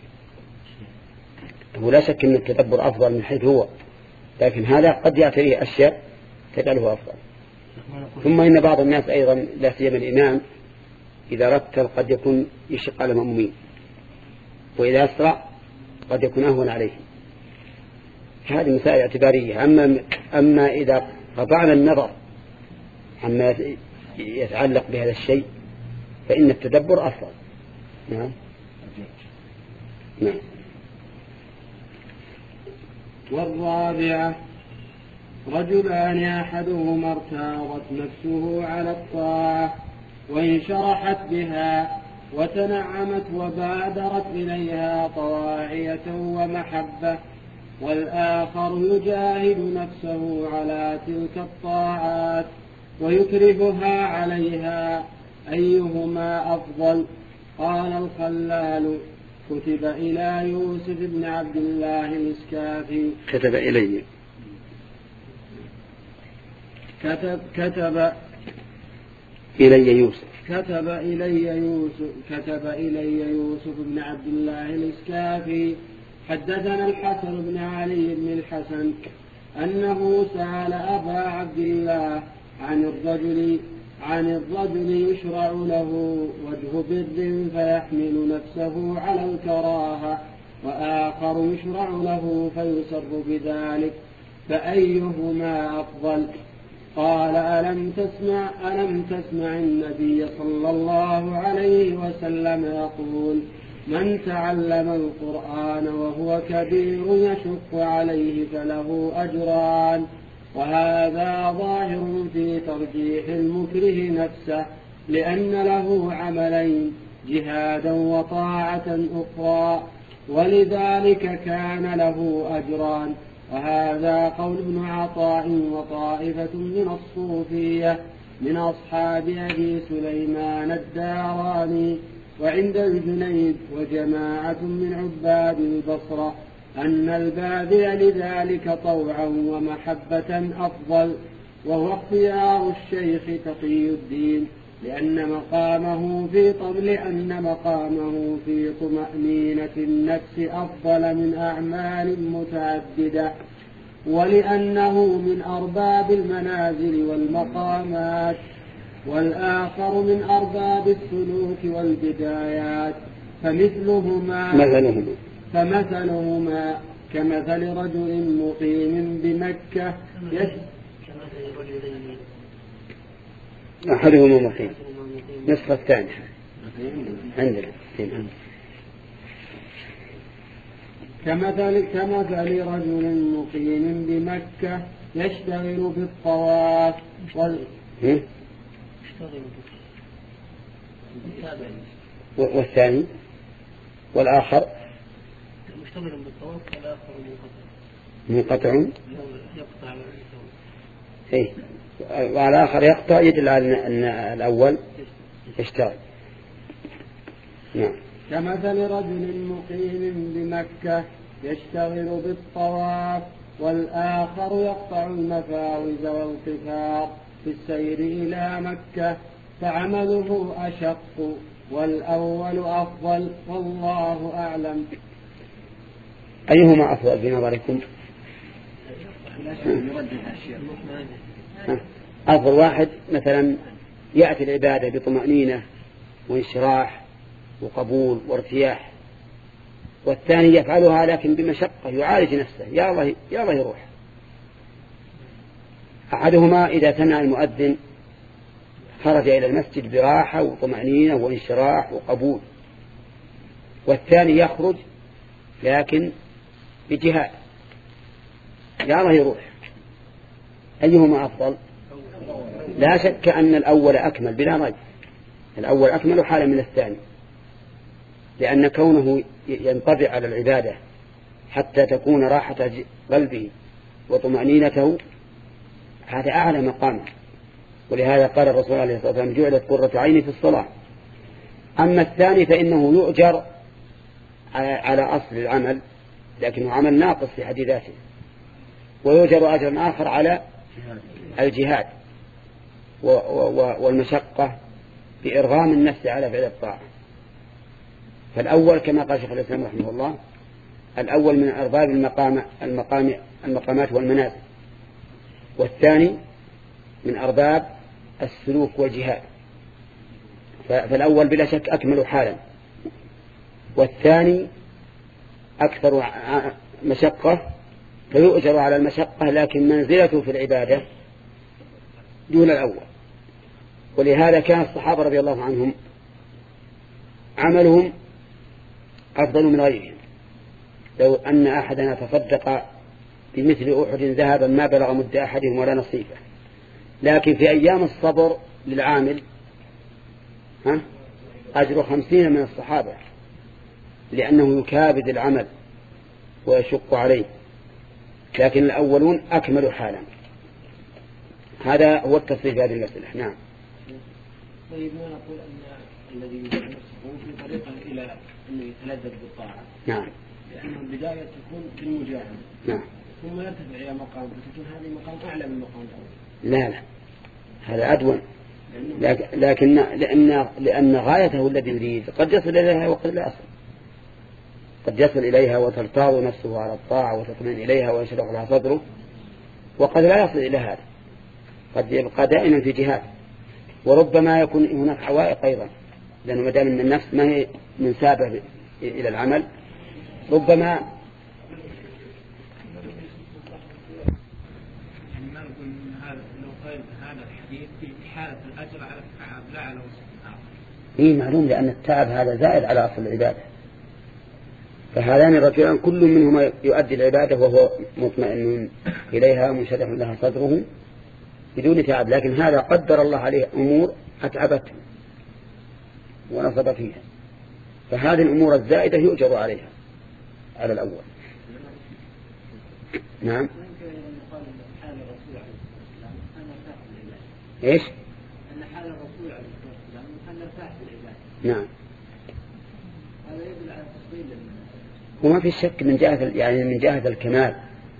S2: هو لا شك أن التدبر أفضل من حيث هو، لكن هذا قد يعتريه أشياء تجعله أفضل. ثم إن بعض الناس أيضا لا سيما الإمام إذا رتل قد يكون يشق على المأمومين، وإذا أسرع قد يكون أهون عليه. هذه مسائل اعتبارية. أما إذا قطعنا النظر عما يتعلق بهذا الشيء فإن التدبر أفضل. نعم. نعم.
S3: والرابعة رجلان أحدهما ارتاضت نفسه على الطاعة وانشرحت بها وتنعمت وبادرت إليها طواعية ومحبة، والآخر يجاهد نفسه على تلك الطاعات ويكرهها عليها، أيهما أفضل؟ قال الخلال: كتب إلى يوسف بن عبد الله الإسكافي.
S2: كتب إلي
S3: يوسف بن عبد الله الإسكافي. حدثنا الحسن بن علي بن الحسن أنه سأل أبا عبد الله عن الرجل يشرع له وجه بر فيحمل نفسه على الكراهة، وآخر يشرع له فيسر بذلك، فأيهما أفضل؟ قال: ألم تسمع النبي صلى الله عليه وسلم يقول: من تعلم القرآن وهو كبير يشق عليه فله أجران. وهذا ظاهر في ترجيح المكره نفسه، لأن له عملين: جهادا وطاعة أخرى، ولذلك كان له أجران. وهذا قول ابن عطاء وطائفة من الصوفية، من أصحاب أبي سليمان الداراني وعند الجنيد وجماعة من عباد البصرة أن الباذل لذلك طوعا ومحبة أفضل، وهو اختيار الشيخ تقي الدين لأن مقامه في طمأنينة النفس أفضل من أعمال متعددة، ولأنه من أرباب المنازل والمقامات، والآخر من أرباب السلوك والبدايات، فمثلهما كمثل رجل مقيم بمكة
S2: أحدهما مقيم نصف الثاني عندنا
S3: كمثل رجل مقيم بمكة يشتغل بالطواف
S2: والثاني والآخر
S4: مشتغل بالطواف والآخر
S2: منقطع
S4: يقطع
S2: إيه والآخر يقطع يدل على أن الأول يشتغل. نعم.
S3: كمثل رجل مقيم بمكة يشتغل بالطواف والآخر يقطع المفاوز والقفار في السير إلى مكة، فعمله أشق والأول أفضل، والله أعلم.
S2: أيهما أفضل في نظركم؟ أفضل واحد مثلا يأتي العبادة بطمأنينة وانشراح وقبول وارتياح، والثاني يفعلها لكن بمشقة يعالج نفسه يا الله يروح. أحدهما إذا سمع المؤذن خرج إلى المسجد براحة وطمأنينة وانشراح وقبول، والثاني يخرج لكن بجهاد يا الله يروح. أيهما أفضل؟ لا شك أن الأول أكمل بلا ريب، الأول أكمل حالا من الثاني، لأن كونه ينطبع على العبادة حتى تكون راحة قلبه وطمأنينته هذا أعلى مقام، ولهذا قال الرسول عليه الصلاة والسلام جعلت قرة عيني في الصلاة. أما الثاني فإنه يؤجر على أصل العمل لكنه عمل ناقص في حد ذاته، ويؤجر أجرا آخر على الجهاد والمشقة بإرغام النفس على فعل الطاعة. فالأول كما قال شيخ الإسلام رحمه الله الأول من أرباب المقامات والمنازل، والثاني من أرباب السلوك والجهاد، فالأول بلا شك أكمل حالا، والثاني أكثر مشقة فيؤجر على المشقة لكن منزلته في العبادة دون الأول. ولهذا كان الصحابة رضي الله عنهم عملهم أفضل من غيرهم. لو أن أحدنا تصدق بمثل أحد ذهبا ما بلغ مد أحدهم ولا نصيبه، لكن في أيام الصبر للعامل أجر 50 من الصحابة، لأنه يكابد العمل ويشق عليه، لكن الأولون أكملوا حالا. هذا هو التفصيل في هذه المسألة. نعم.
S4: طيب ما نقول أن الذي يجعل نفسه في طريقة إلى أنه يتلذذ بالطاعة؟
S2: نعم.
S4: لأنه البداية تكون في المجاهدة.
S2: نعم.
S4: ثم يرتفع إلى مقام فتكون هذه مقام أعلى من مقام الأول.
S2: لا هذا أدون، لكن لأن غايته الذي يريد قد يصل إليها وقد لا يصل، قد يصل إليها وترتاض نفسه على الطاعة وتطمئن إليها وينشرح لها صدره، وقد لا يصل إلى هذا، قد يبقى دائما في جهاد، وربما يكون هناك عوائق أيضا، لأنه مدام أن النفس ما هي منسابة إلى العمل ربما
S4: هذا الحديث في حالة الأجر على التعب لا على وصف آخر.
S2: إيه معلوم، لأن التعب هذا زائد على أصل العبادة، فهذان الرجلان كل منهما يؤدي العبادة وهو مطمئن إليها منشرح لها صدره بدون تعب، لكن هذا قدر الله عليه أمور أتعبته ونصب فيها، فهذه الأمور الزائدة يؤجر عليها على الأول. نعم. إيش؟ نعم. وما في شك من جهة يعني من جهة الكمال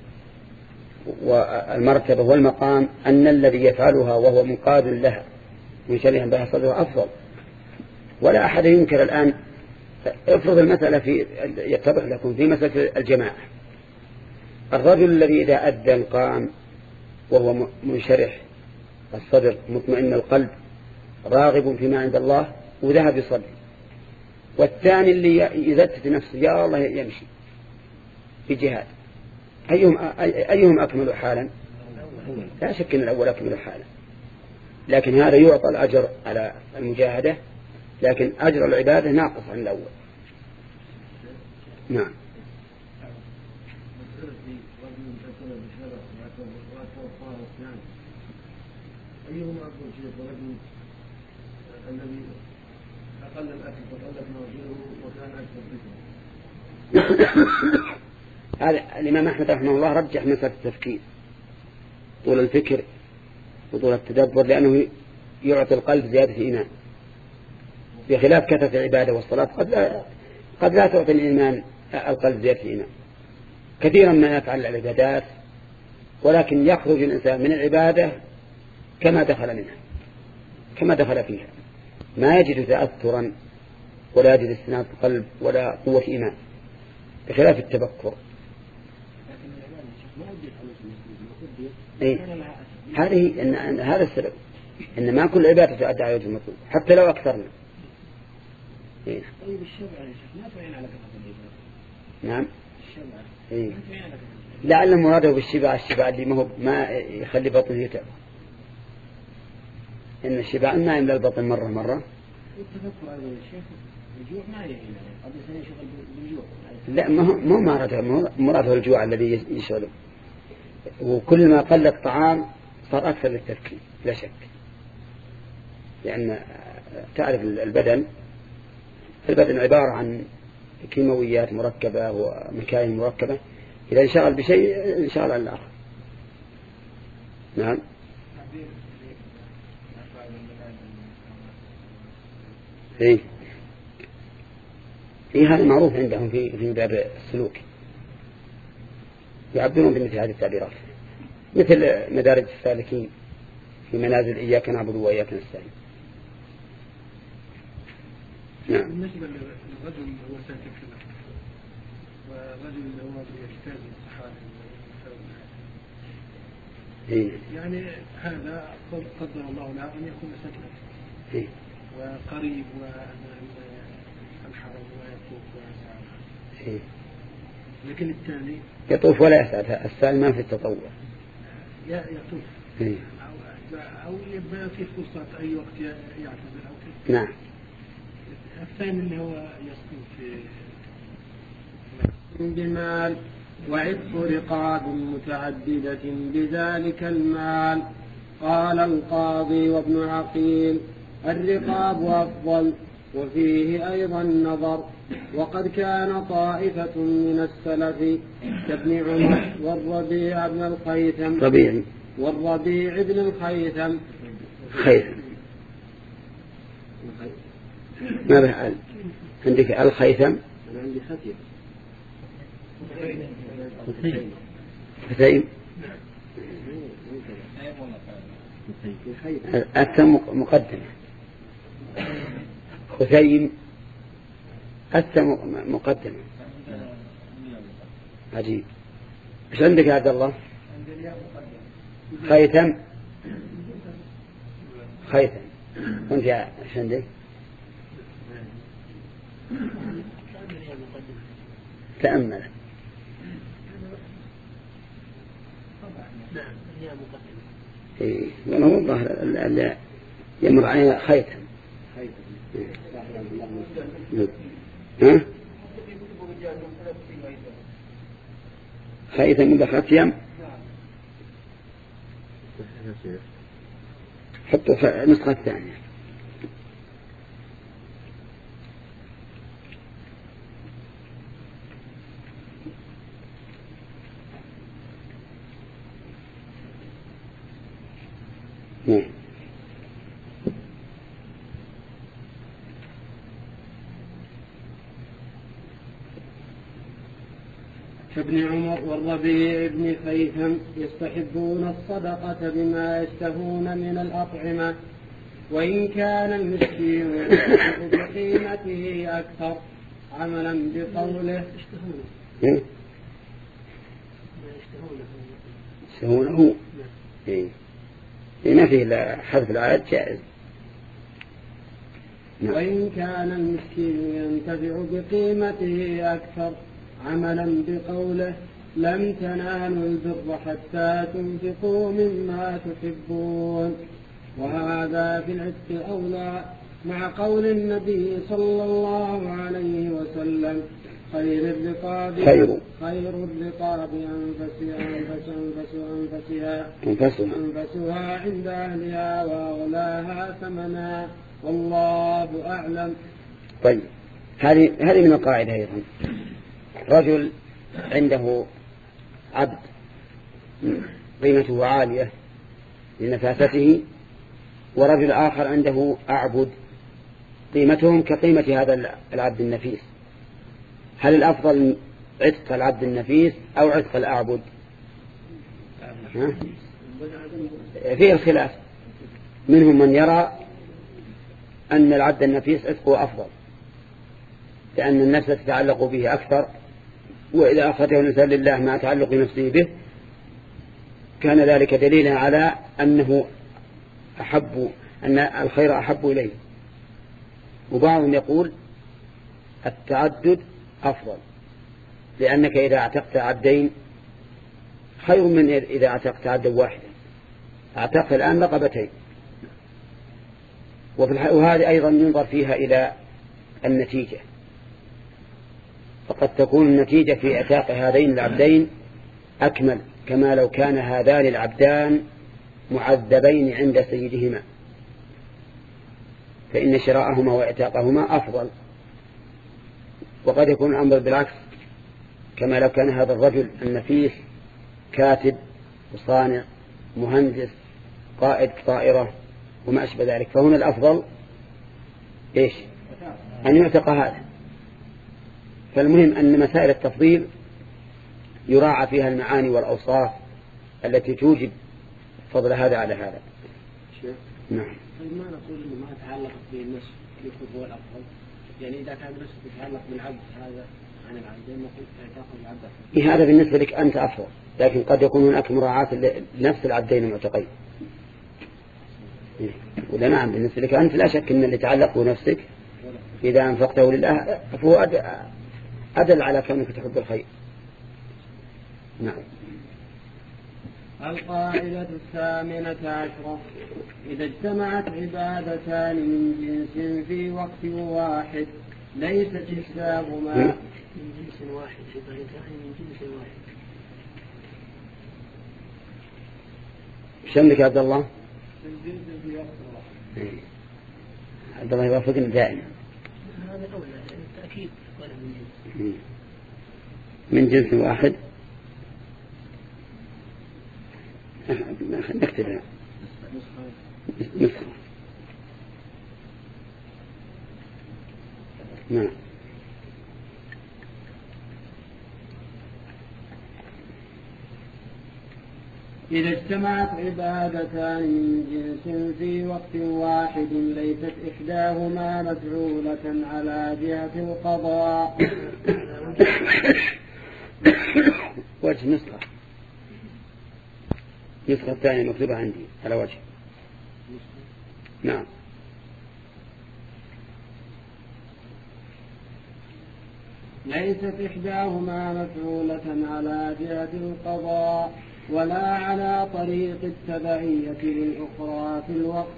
S2: والمرتبة والمقام أن الذي يفعلها وهو منقاد لها منشرحا بها صدره أفضل. ولا أحد ينكر الآن. افرض المسألة في يتضح لكم في مسألة الجماعة. الرجل الذي إذا أذن قام وهو منشرح الصدر مطمئن القلب راغب فيما عند الله وذهب يصلي، والثاني اللي يذتت نفسه يا الله يمشي في جهاد، أيهم أكمل حالا؟ لا شك أن الأول أكمل حالا، لكن هذا يعطى الأجر على المجاهدة، لكن أجر العبادة ناقص عن الأول. نعم.
S3: أيهما أفضل شيء؟ ورجل الذي أقل الأكل فقلت موجوده وكان أكثر فكرة.
S2: هذا الإمام أحمد رحمه الله رجح مسألة التفكير طول الفكر وطول التدبر، لأنه يعطي القلب زيادة إيمان، بخلاف كثرة العبادة والصلاة قد لا تعطي الإيمان القلب زيادة إيمان. كثيرا ما يفعل العبادات ولكن يخرج الإنسان من العبادة كما دخل منها، كما دخل فيها، ما يجد تأثرا ولا يجد استناد قلب ولا قوة إيمان، بخلاف التبكر. هذه إن هذا السبب، إن ما كل عبادة تؤدى على وجه المطلوب حتى لو أكثرنا.
S3: طيب الشبع يا شيخ ما تعين على كثرة العبادة.
S2: نعم.
S3: الشبع.
S2: لعل مراده بالشبع الشبع اللي ما يخلي بطنه يتعب. إن الشبع ما يملأ البطن مرة.
S3: التفكر هذا يا شيخ الجوع ما يعين قد يشغل بالجوع.
S2: لا مو مراده الجوع الذي يشغله، وكل ما قل الطعام صار أكثر للتفكير لا شك، لأن تعرف البدن عبارة عن كيماويات مركبة ومكاين مركبة، إذا انشغل بشيء انشغل عن الآخر. نعم. إيه هذا معروف عندهم في باب السلوك، يعبرون بمثل هذه التعبيرات، مثل مدارج السالكين في منازل إياك نعبد وإياك نستعين. نعم.
S3: بالنسبة للرجل هو ساكن في مكة ورجل هو يجتاز الصحابة يعني هذا قدر الله له أن يكون ساكنا وقريب والحرم ويطوف ويسعى، لكن الثاني
S2: يطوف ولا يسعى، السعي ما في التطوع،
S3: يطوف أو يبقى في فرصة أي وقت يعتذر أو كذا.
S2: نعم.
S3: الثاني اللي هو يسكن في
S1: بمال وعتق رقاب متعددة بذلك المال. قال القاضي وابن عقيل الرقاب أفضل، وفيه أيضا نظر، وقد كان طائفة من السلف كابن عمر والربيع بن الخيثم
S2: ما به عندك الخيثم؟
S3: أنا عندي خطيب
S2: خثيم. الثم مقدمة، خثيم الثم مقدمة. عجيب. ايش عندك يا عبد الله؟ خيثم وانت ايش عندك؟ تأمل. إيه والله الظاهر يمر علينا خيثم. ها؟ خيثم من ختيم. حطوا نسخة ثانية.
S3: كابن عمر والربيع بن خيثم يستحبون الصدقة بما يشتهون من الأطعمة، وإن كان المسكين ينفق بقيمته أكثر عملا بقوله
S2: يشتهونه ما فيه إلا حذف الآيات جائز.
S3: وإن كان المسكين ينتفع بقيمته أكثر عملا بقوله لن تنالوا البر حتى تنفقوا مما تحبون، وهذا في العتق أولى، مع قول النبي صلى الله عليه وسلم خير الرقاب أنفسها عند أهلها وأغلاها ثمنا، والله أعلم.
S2: طيب هذه من القاعدة أيضا. رجل عنده عبد قيمته عالية لنفاسته، ورجل آخر عنده أعبد قيمتهم كقيمة هذا العبد النفيس، هل الأفضل عتق العبد النفيس أو عتق الأعبد؟ فيه الخلاف، منهم من يرى أن العبد النفيس عتقه أفضل لأن النفس تتعلق به أكثر، وإذا أخذه الإنسان لله مع تعلق نفسه به كان ذلك دليلا على أنه أن الخير أحب إليه. وبعضهم يقول التعدد أفضل، لأنك إذا اعتقت عبدين خير من إذا اعتقت عبدا واحدا، اعتقت الآن رقبتين. وهذه أيضا ينظر فيها إلى النتيجة، فقد تكون النتيجة في اعتاق هذين العبدين أكمل، كما لو كان هذان العبدان معذبين عند سيدهما فإن شراءهما واعتاقهما أفضل. وقد يكون الأمر بالعكس، كما لو كان هذا الرجل النفيس كاتب وصانع مهندس قائد طائرة وما أشبه ذلك، فهنا الأفضل أن يعتق هذا. فالمهم أن مسائل التفضيل يراعى فيها المعاني والأوصاف التي توجب فضل هذا على هذا.
S4: نعم. ما نقول إنه ما يتعلق بالنسب يكون هو الأفضل، يعني إذا كان النسب يتعلق بالعبد هذا عن العبدين نقول يتعلق بالعبد.
S2: هذا بالنسبة لك أنت أفضل، لكن قد يكون هناك مراعاة لنفس العبدين المعتقين. ولا نعم، بالنسبة لك أنت لا شك أن اللي يتعلق بنفسك إذا أنفقته لله فهو أدل على كونك تحب الخير. نعم.
S3: القاعدة 18: إذا اجتمعت عبادتان من جنس في وقت واحد ليست إحداهما
S2: من جنس واحد، عبادتان من جنس واحد. شملك يا عبد الله؟
S3: من جنس في وقت واحد.
S2: عبد الله يوافقني دائما.
S1: هذا أولى التأكيد ولا من
S2: جنس. من جنس واحد. نكتبها نسخة. نعم.
S3: إذا اجتمعت عبادتان من جنس في وقت واحد ليست إحداهما مفعولة على جهة القضاء.
S2: وجه نسخة الثانية مكتوبة عندي على وجه. نعم.
S3: ليست إحداهما مفعولة على جهة القضاء ولا على طريق التبعية للأخرى في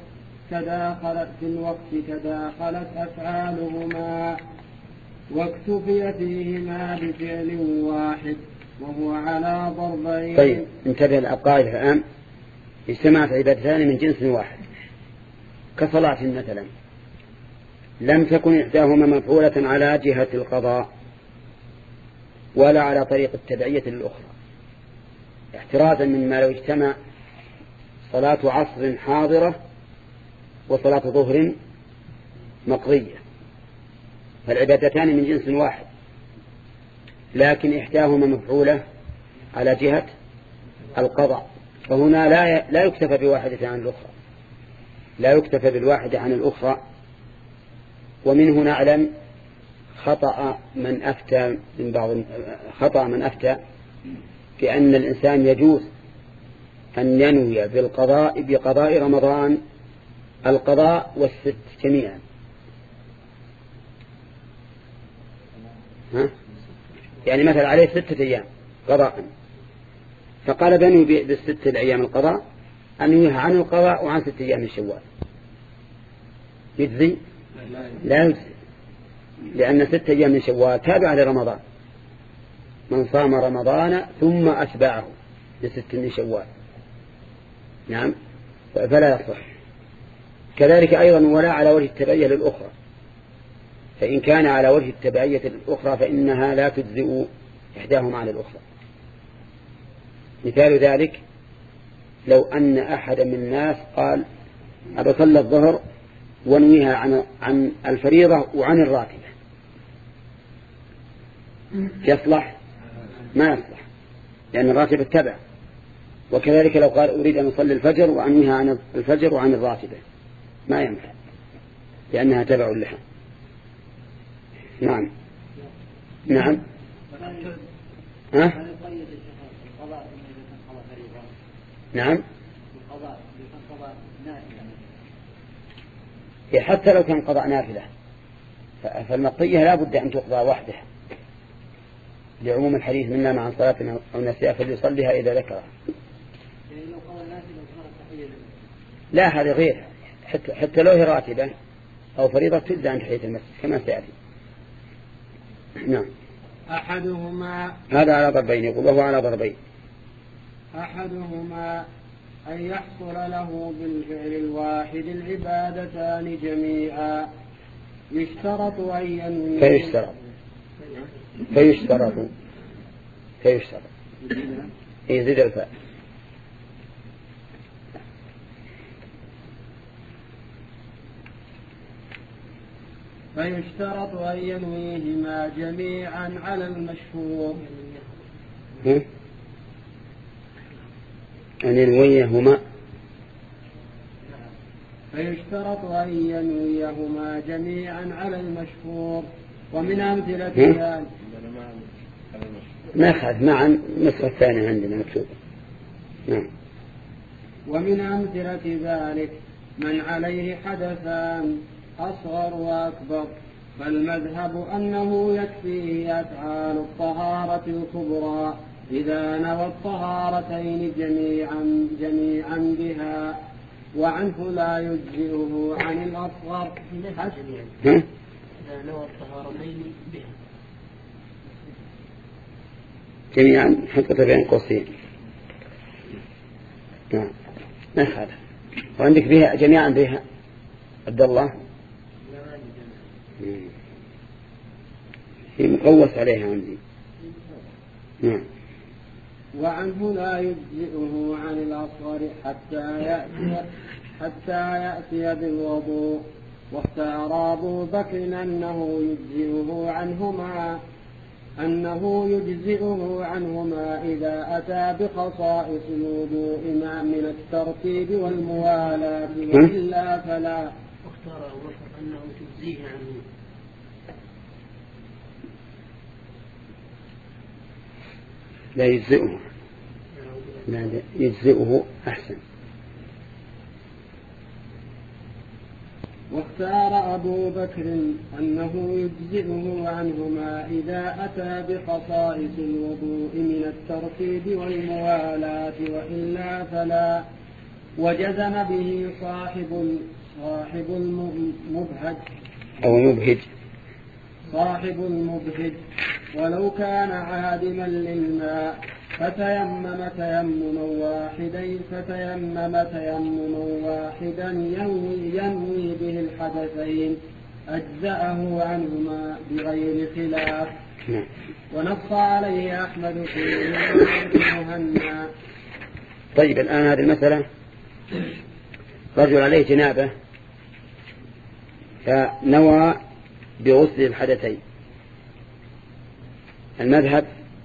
S3: الوقت تداخلت أفعالهما واكتفي فيهما بفعل واحد وهو على ضربين.
S2: طيب انتبه القاعدة الآن. اجتمعت عبادتان من جنس واحد كصلاة مثلا لم تكن إحداهما مفعولة على جهة القضاء ولا على طريق التبعية للأخرى، احترازا مما لو اجتمع صلاة عصر حاضرة وصلاة ظهر مقضية، فالعبادتان من جنس واحد لكن إحداهما مفعولة على جهة القضاء، فهنا لا يكتفى بواحدة عن الأخرى، لا يكتفى بالواحدة عن الأخرى. ومنه نعلم خطأ من أفتى بأن الإنسان يجوز أن ينوي بقضاء رمضان القضاء والست جميعا. يعني مثلا عليه 6 أيام قضاء، فقال بنوي بالست الأيام القضاء أنويها عن القضاء وعن 6 أيام من شوال، يجزي؟ لا يجزي، لأن 6 أيام من شوال تابعة لرمضان، من صام رمضان ثم أتبعه ب6 من شوال، نعم، فلا يصح. كذلك أيضا ولا على وجه التبعية للأخرى، فإن كان على وجه التبعية للأخرى فإنها لا تجزئ إحداهما على الأخرى. مثال ذلك لو أن أحد من الناس قال أصلي الظهر ونويها عن الفريضة وعن الراتبة، يصلح؟ ما يصلح، لأن الراتبة تبع. وكذلك لو قال أريد أن أصلي الفجر وأنويها عن الفجر وعن الراتبة، ما ينفع لأنها تبع لها. نعم نعم. نعم، حتى لو كان قضاء نافلة فالمطية لا بد أن تقضى وحدها، لعموم الحديث منا مع صلاة أو نسيها فليصليها إذا ذكرها. لا، هذا غير، حتى لو هي راتبة أو فريضة تجزى عن تحية المسجد كما سيأتي. نعم.
S3: أحدهما،
S2: هذا على ضربين، يقول وهو على ضربين.
S3: أحدهما أن يحصل له بالفعل الواحد العبادتان جميعا، يشترط أن ينوي.
S2: فيشترط يزيد الفاء.
S3: فيشترط أن ينويهما جميعا على المشهور.
S2: أن ينويهما،
S3: فيشترط أن ينويهما جميعا على المشهور. ومن أمثلة ذلك
S2: نأخذ معا النسخة الثانية عندنا مكتوبة. نعم.
S3: ومن أمثلة ذلك من عليه حدثان أصغر وأكبر، فالمذهب أنه يكفيه أفعال الطهارة الكبرى إذا نوى الطهارتين جميعا بها، وعنه لا يجزئه عن الأصغر
S4: إذا نوى الطهارتين بها
S2: جميعا، حطت بين قوسين. نعم، هذا. وعندك بها جميعا بها عبد الله هي مقوس عليها عندي. نعم.
S3: وعنه لا يجزئه عن الأصغر حتى يأتي بالوضوء. واختار أبو بكر أنه يجزئه عنهما إذا أتى بخصائص الوضوء من الترتيب والموالاة، وإلا فلا.
S4: واختار أبو بكر أنه تجزيه عنه.
S2: لا يجزئه، لا يجزئه أحسن.
S3: واختار أبو بكر أنه يجزئه عنهما إذا أتى بخصائص الوضوء من الترتيب والموالاة، وإلا فلا. وجزم به صاحب المبهج ولو كان عادما للماء فتيمم تيمما واحدا ينوي به الحدثين أجزأه عنهما بغير خلاف. ونص عليه أحمد في مهنا.
S2: طيب، الآن هذه المسألة، رجل عليه جنابة فنوى بغسل الحدثين، المذهب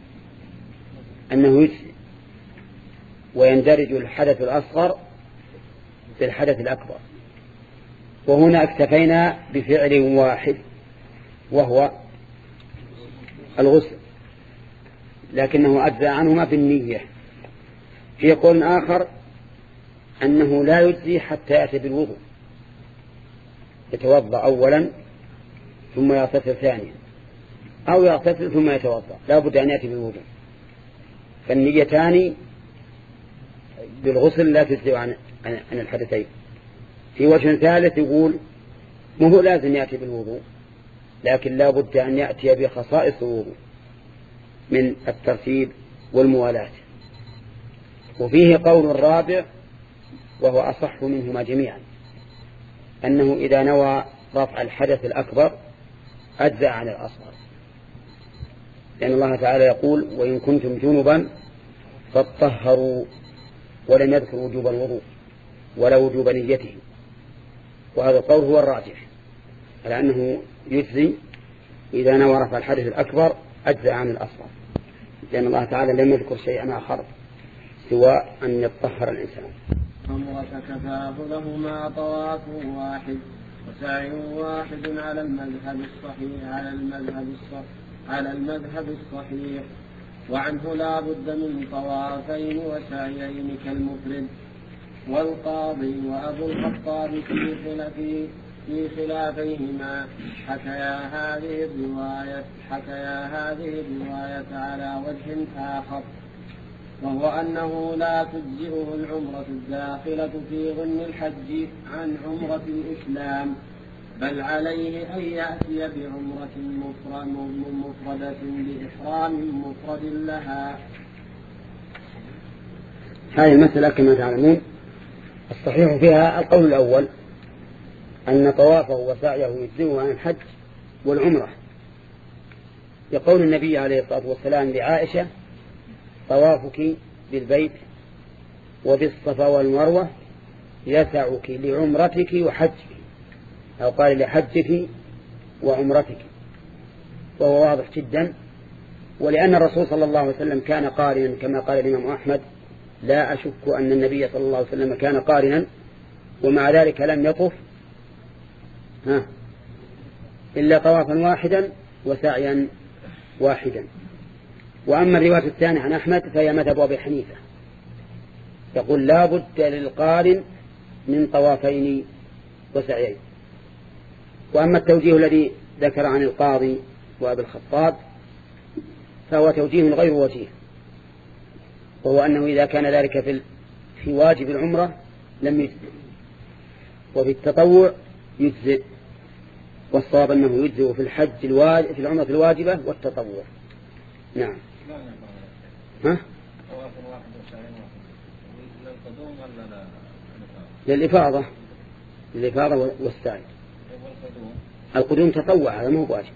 S2: أنه يجزي، ويندرج الحدث الأصغر في الحدث الأكبر. وهنا اكتفينا بفعل واحد وهو الغسل، لكنه أجزى عنهما بالنية. في قول آخر أنه لا يجزي حتى يأتي بالوضوء، يتوضأ أولا ثم يغتسل ثانيا، أو يغتسل ثم يتوضأ، لا بد أن يأتي بالوضوء. فالنيتان بالغسل لا تجزي عن الحدثين. في وجه ثالث يقول مو لازم يأتي بالوضوء، لكن لا بد أن يأتي بخصائص الوضوء من الترتيب والموالاة. وفيه قول الرابع وهو أصح منهما جميعا، أنه إذا نوى رفع الحدث الأكبر أجزأ عن الأصغر، لأن الله تعالى يقول وإن كنتم جنبا فاطهروا، ولم يذكر وجوب الوضوء ولا وجوب نيته. وهذا القول هو الراجح على أنه يجزي إذا نوى رفع الحدث الأكبر أجزأ عن الأصغر، لأن الله تعالى لم يذكر شيئا آخر سوى أن يطهر الإنسان.
S3: وكفاه لهما طواف واحد وسعي واحد على المذهب الصحيح. وعنه لا بد من طوافين وسعيين كالمفرد. والقاضي وأبو الخطاب في خلافيهما حكيا هذه الرواية على وجه آخر، وهو أنه لا تجزئه العمرة الداخلة في ضمن الحج عن عمرة الإسلام، بل عليه أن يأتي بعمرة مفردة بإحرام مفرد لها.
S2: هذه المسألة كما تعلمون الصحيح فيها القول الأول أن طوافه وسعيه يجزئه عن الحج والعمرة، يقول النبي عليه الصلاة والسلام لعائشة طوافك بالبيت وبالصفا والمروة يسعك لعمرتك وحجك، أو قال لحجك وعمرتك، وهو واضح جدا. ولأن الرسول صلى الله عليه وسلم كان قارنا كما قال الإمام أحمد لا أشك أن النبي صلى الله عليه وسلم كان قارنا، ومع ذلك لم يطف إلا طوافا واحدا وسعيا واحدا. وأما الرواية الثانية عن أحمد فهي مذهب أبي حنيفة، يقول لا بد للقارن من طوافين وسعيين. وأما التوجيه الذي ذكر عن القاضي وأبي الخطاب فهو توجيه غير وجيه، وهو أنه إذا كان ذلك في واجب العمرة لم يجزئ، وفي التطوع يجزئ، والصواب أنه يجزئ في الحج في العمرة الواجبة والتطوع. نعم. للإفاضة والسعي. القدوم تطوع، هذا مو واجب.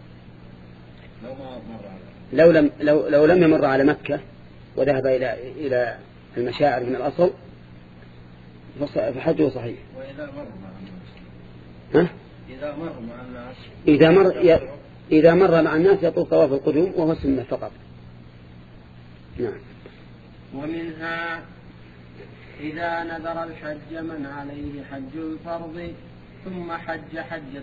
S2: لو لم يمر على مكة وذهب إلى المشاعر من الأصل فحجه صحيح.
S3: وإذا مر مع
S2: الناس إذا مر مع الناس يطوف طواف القدوم وهو سنة فقط. نعم.
S3: ومنها إذا نذر الحج من عليه حج الفرض ثم حج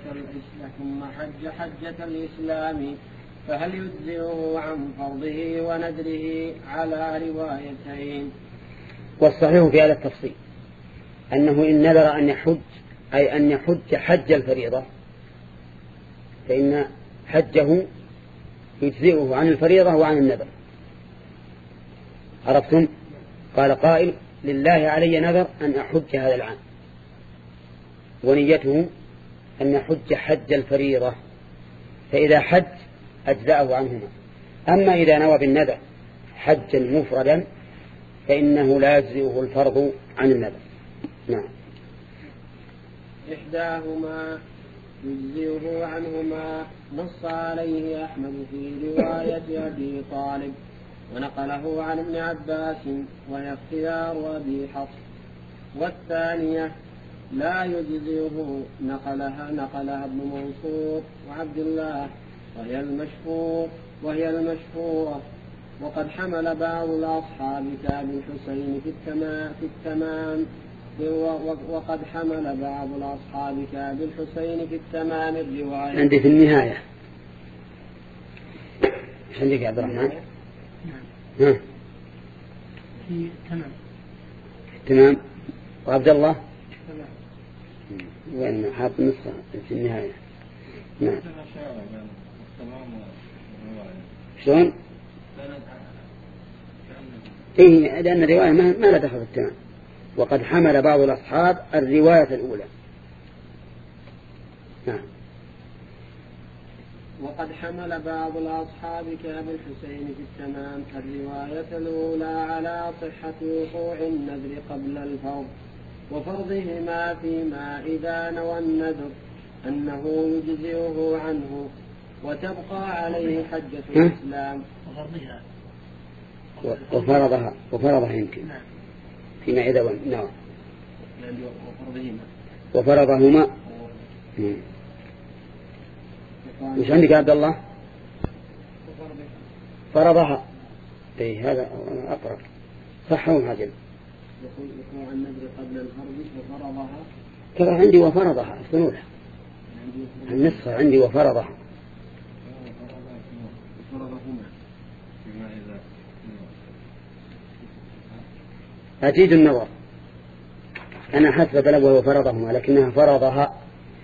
S3: حجة الإسلام فهل يجزئه عن فرضه ونذره على روايتين.
S2: والصحيح في هذا التفصيل أنه إن نذر أن يحج أي أن يحج حج الفريضة فإن حجه يجزئه عن الفريضة وعن النذر. عرفتم؟ قال قائل لله علي نذر أن أحج هذا العام، ونيته أن يحج حج الفريضة، فإذا حج أجزأه عنهما. أما إذا نوى بالنذر حجا مفردا فإنه لا يجزئه الفرض عن النذر. نعم.
S3: إحداهما يجزئه عنهما نص عليه أحمد في رواية أبي طالب ونقله عن ابن عباس وهي اختيار أبي حفص. والثانية لا يجزئه نقلها ابن منصور وعبد الله وهي المشهورة. وقد حمل بعض الأصحاب كأبي الحسين في التمام وقد حمل بعض الأصحاب كأبي الحسين في التمام الرواية.
S2: عندي في النهاية. ايش عندك يا عبد الرحمن؟
S1: نعم. في
S2: تمام. وعبد الله؟ وين حاط نصها في النهاية؟ نعم. شلون؟ إيه، لأن الرواية ما لا دخل في التمام. وقد حمل بعض الأصحاب الرواية الأولى. نعم.
S3: وقد حمل بعض الأصحاب كأبي الحسين في التمام الرواية الأولى على صحة وقوع النذر قبل الفرض وفرضهما فيما إذا نوى النذر أنه يجزئه عنه وتبقى عليه حجة الإسلام.
S2: وفرضها يمكن فيما إذا نوى وفرضهما. مش عندك يا عبد الله؟ فرضها. اي هذا أقرب. صح ولا عجل؟
S3: يقول عن النذر قبل الفرض وفرضها.
S2: ترى عندي وفرضها الثنولة. النصف عندي وفرضها. أزيد النظر. أنا حسب تلوه وفرضهما لكنها فرضها.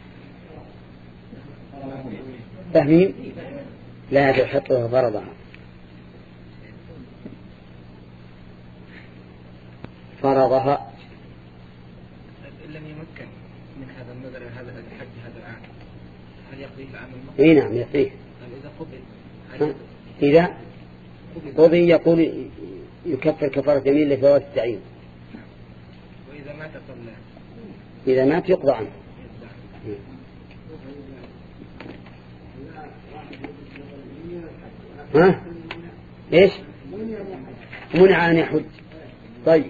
S2: فهمين؟ لا تحطها فرضها. فرضها.
S4: لم يمكن من هذا النذر هذا الحج هذا العام هل يقضيه العام المقبل؟
S2: اي نعم يقضيه.
S4: إذا قبل
S2: إذا قضي يقول يكفر كفارة يمين لفوات التعيين.
S4: وإذا مات قبل؟
S2: إذا مات يقضى عنه. ها؟ إيش؟ منع أن يحج. طيب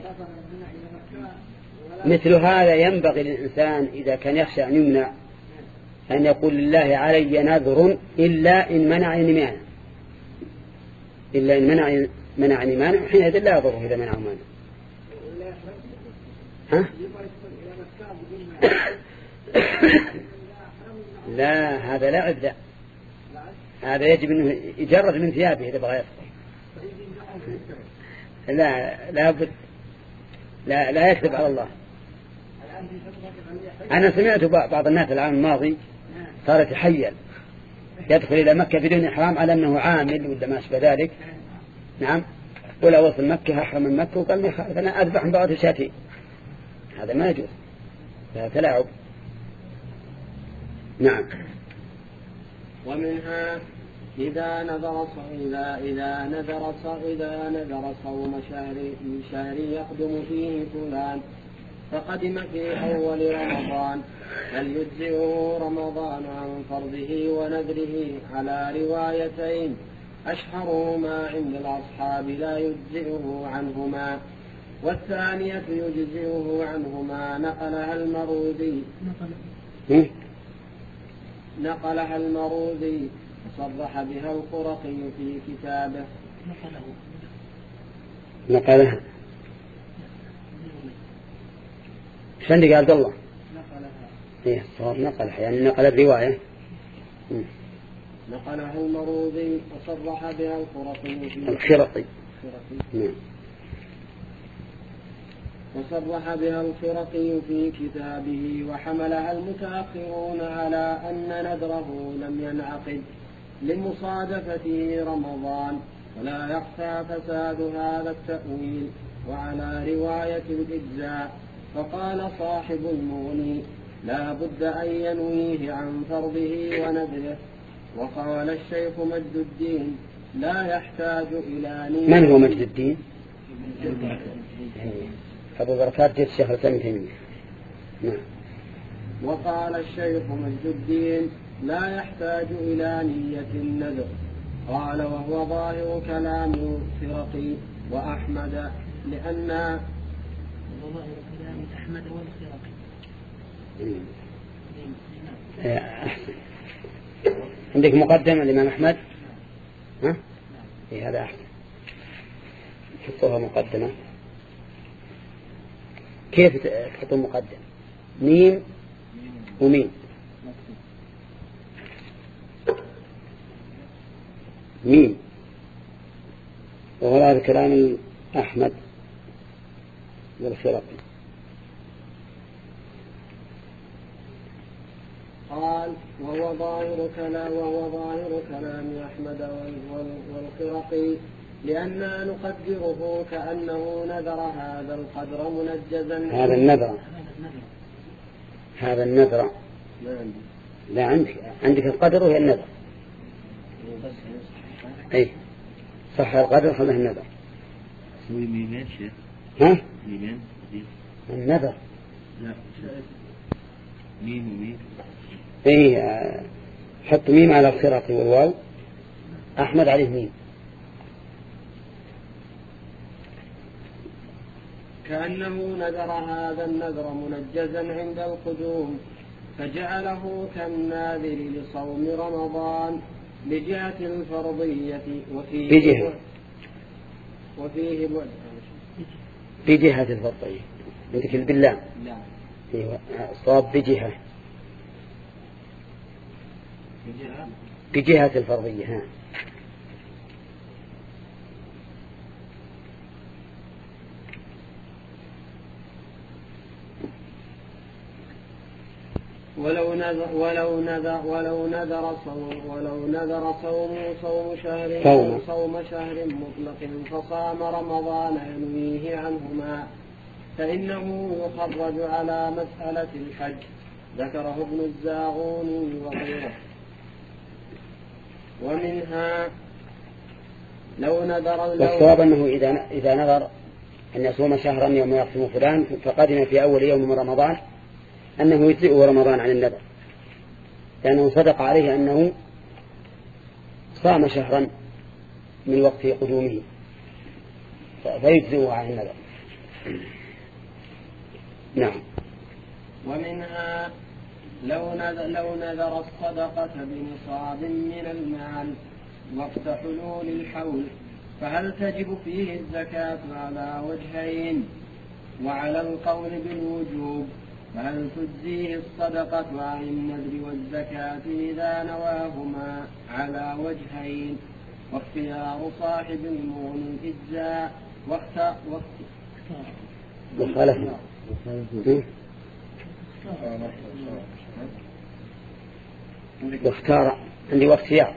S2: مثل هذا ينبغي للإنسان إذا كان يخشى أن يمنع أن يقول لله علي نذر إلا إن منعني مانع حينئذ لا يضره إذا منعه مانع. ها؟ لا هذا لا عذر. هذا يجب أنه يجرد من ثيابه إذا بغى يفطر. لا بد لا يكذب على الله. أنا سمعت بعض الناس العام الماضي صار يتحيل يدخل إلى مكة بدون إحرام على أنه عامل ولا ما أشبه ذلك. نعم. ولا وصل مكة أحرم من مكة وقال ما يخالف أنا أذبح من بعض شاتين. هذا ما يجوز. هذا تلاعب. نعم.
S3: ومنها إذا نذر صوم شهر يقدم فيه فلان فقدم في أول رمضان هل يجزئه رمضان عن فرضه ونذره على روايتين أشهرهما عند الأصحاب لا يجزئه عنهما والثانية يجزئه عنهما نقلها المروذي وصرح بها القرقي في كتابه.
S2: نقلها شندق عبد الله إيه صار نقلها يعني نقل الرواية.
S3: نقلها المروذي وصرح بها القرقي في
S2: الخرقي.
S3: وصرح بها الخرقي في كتابه وحملها المتأخرون على أن نذره لم ينعقد لمصادفته رمضان ولا يخفى فساد هذا التأويل وعلى رواية الإجزاء. فقال صاحب المغني لا بد أن ينويه عن فرضه ونذره. وقال الشيخ مجد الدين لا يحتاج إلى نية.
S2: من هو مجد الدين؟ أبو بركات جد الشيخ الإسلام تيمية. نعم.
S3: وقال الشيخ مجد الدين لا يحتاج إلى نية النذر. قال وهو ظاهر كلام الخرقي وأحمد لأن
S1: ظاهر كلام أحمد والخرقي.
S2: أحسن. عندك مقدمة الإمام أحمد؟ ها؟ إيه هذا أحسن، حطوها مقدمة. كيف تحطوا مقدمة؟ ميم وميم، ميم، وهو هذا كلام أحمد والخرقي.
S3: قال وهو ظاهر كلام أحمد والخرقي، لأننا نقدره كأنه نذر هذا القدر منجزا.
S2: هذا النذر لا عندك القدر وهي النذر. أي صح، القدر خلها النذر.
S5: سوي ميمين شيخ.
S2: ها؟
S5: ميمين
S2: النذر.
S5: لا ميم وميم.
S2: إيه حط ميم على الخرقي والواو، أحمد عليه ميم.
S3: كأنه نذر هذا النذر منجزا عند القدوم، فجعله كالناذر لصوم رمضان بجهة الفرضية وفيه
S2: بجهة الفرضية. عندك بالله.
S3: لا.
S2: أيوة صواب بجهة الفرضية. ها.
S3: ولو نذر صوم شهر مطلق فصام رمضان ينويه عنهما فإنه يخرج على مسألة الحج، ذكره ابن الزاغوني وغيره. ومنها لو نذر
S2: والصواب أنه إذا نذر أن يصوم شهرا يوم يقسم فلان فقدم في أول يوم من رمضان أنه يجزئه رمضان عن النذر، لأنه صدق عليه أنه صام شهرا من وقت قدومه فيجزئه عن النذر. نعم.
S3: ومنها لو نذر الصدقة بنصاب من المال وقت حلول الحول فهل تجب فيه الزكاة على وجهين؟ وعلى القول بالوجوب، فهل تجزيه الصدقة عن النذر والزكاة إذا نواهما على وجهين؟ واختيار صاحب المغني الإجزاء
S2: واختار عندي واختيار.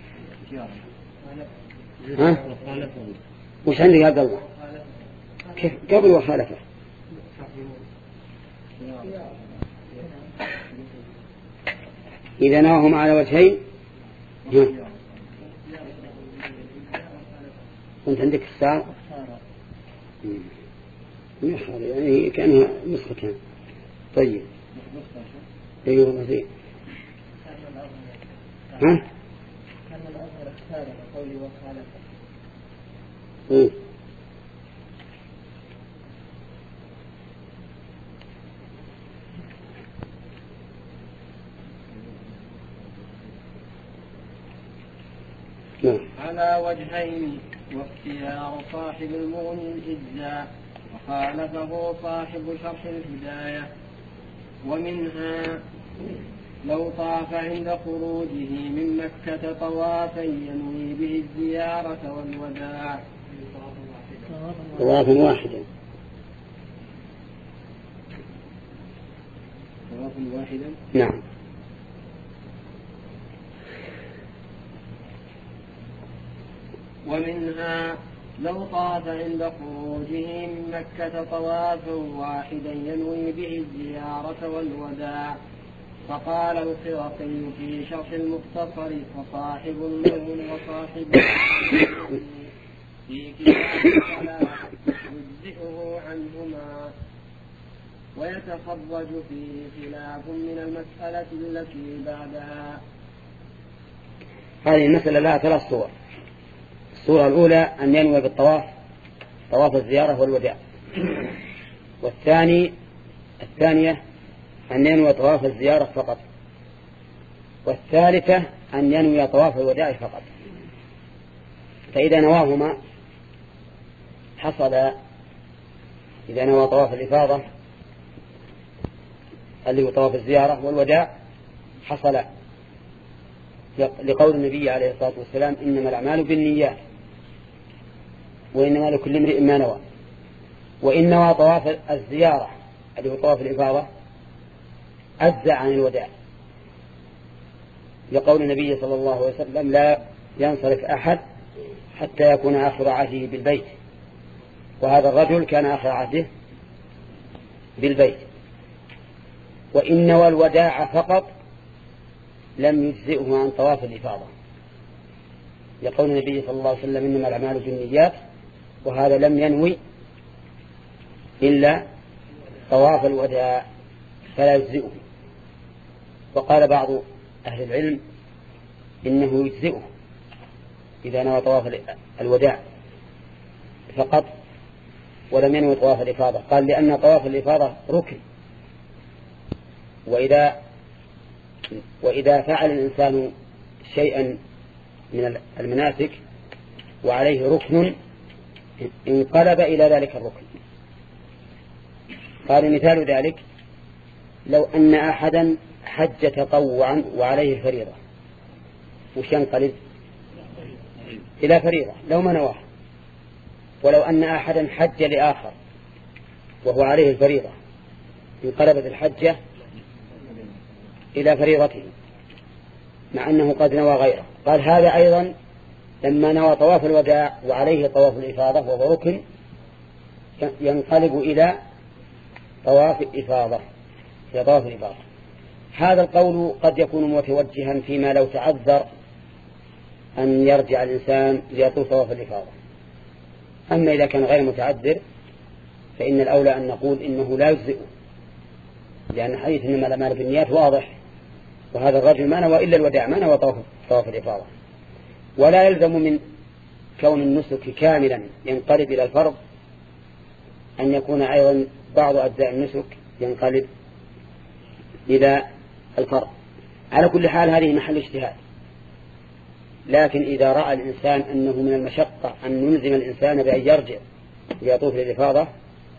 S2: ها؟ وش عندي يا قلبه؟ كيف قبل وخالفه؟ إذا نواهم على وجهين. كنت عندك الساعة يعني كأنها نسختين. طيب أيوه مزيد. ها؟
S1: كان الأظهر اختار قولي وخالفه.
S3: على وجهين، واختيار صاحب المغني الإجزاء وخالفه صاحب شرح الهداية. ومنها لو طاف عند خروجه من مكة طوافا ينوي به الزيارة والوداع.
S2: طواف واحدا. نعم.
S3: ومنها لو طاف عند خروجه من مكة طوافا واحدا ينوي به الزيارة والوداع. فقال الخرقي في شرح المختصر وصاحب النون وصاحب في كتاب الصلاة يجزئه عنهما، ويتخرج فيه خلاف من المسألة التي بعدها.
S2: هذه المسألة لها 3 صور. الصورة الأولى أن ينوي بالطواف طواف الزيارة والوداع، الثانية أن ينوي طواف الزيارة فقط، والثالثة أن ينوي طواف الوداع فقط، فإذا نواهما حصل. إذا نوى طواف الإفاضة اللي هو طواف الزيارة والوداع حصل، لقول النبي عليه الصلاة والسلام إنما الأعمال بالنيات وإنما لكل امرئ ما نوى. وإن نوى طواف الزيارة اللي هو طواف الإفاضة أجزأ عن الوداع، لقول النبي صلى الله عليه وسلم لا ينصرف أحد حتى يكون آخر عهده بالبيت، وهذا الرجل كان آخر عهده بالبيت. وإن نوى الوداع فقط لم يجزئه عن طواف الإفاضة، لقول النبي صلى الله عليه وسلم إنما الأعمال بالنيات، وهذا لم ينوي إلا طواف الوداع فلا يجزئه. وقال بعض أهل العلم إنه يجزئه إذا نوى طواف الوداع فقط ولم ينوي طواف الإفاضة، قال لأن طواف الإفاضة ركن، وإذا فعل الإنسان شيئا من المناسك وعليه ركن انقلب إلى ذلك الركن. قال مثال ذلك لو أن أحدا حج تطوعا وعليه الفريضة، وش ينقلب إلى فريضة لو ما نواه. ولو أن أحدا حج لآخر وهو عليه الفريضة انقلبت الحجة إلى فريضته مع أنه قد نوى غيره. قال هذا أيضا لما نوى طواف الوداع وعليه طواف الإفاضة وهو ركن ينقلب إلى طواف الإفاضة، إلى طواف الإفاضة. هذا القول قد يكون متوجها فيما لو تعذر أن يرجع الإنسان ليطوف طواف الإفاضة. أما إذا كان غير متعذر فإن الأولى أن نقول إنه لا يجزئه، لأن حديث إنما الأعمال بالنيات واضح، وهذا الرجل ما نوى إلا الوداع، ما نوى طواف الإفاضة. ولا يلزم من كون النسك كاملا ينقلب إلى الفرض أن يكون أيضا بعض أجزاء النسك ينقلب إلى الفرض. على كل حال هذه محل اجتهاد، لكن إذا رأى الإنسان أنه من المشقة أن نلزم الإنسان بأن يرجع ليطوف للإفاضة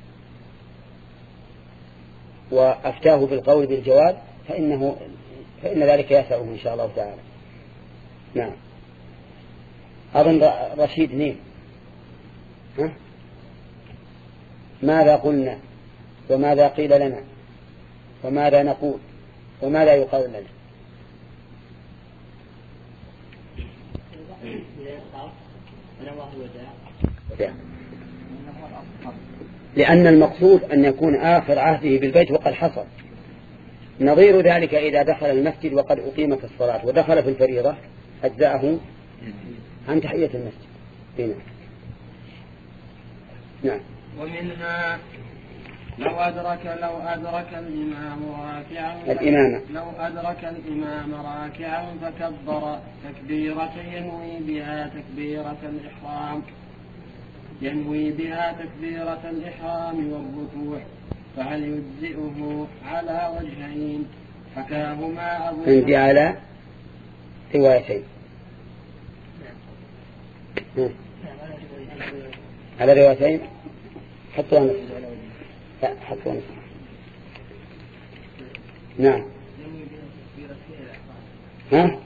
S2: وأفتاه بالقول بالجواز فإن ذلك يسعه إن شاء الله تعالى. نعم. أظن رشيد نيم ماذا قلنا وماذا قيل لنا وماذا نقول وماذا يقال لنا؟ لأن المقصود أن يكون آخر عهده بالبيت وقد حصل. نظير ذلك إذا دخل المسجد وقد أقيمت الصلاة ودخل في الفريضة أجزاءه عن تحية المسجد. هنا. نعم.
S3: ومنها لو أدرك الإمام راكعا فكبر تكبيرة ينوي بها تكبيرة الإحرام والركوع، فهل يجزئه على وجهين حكاهما أبو
S2: عندي على روايتين. على روايتين حطوا نص. لا حطوا نص. نعم. ها؟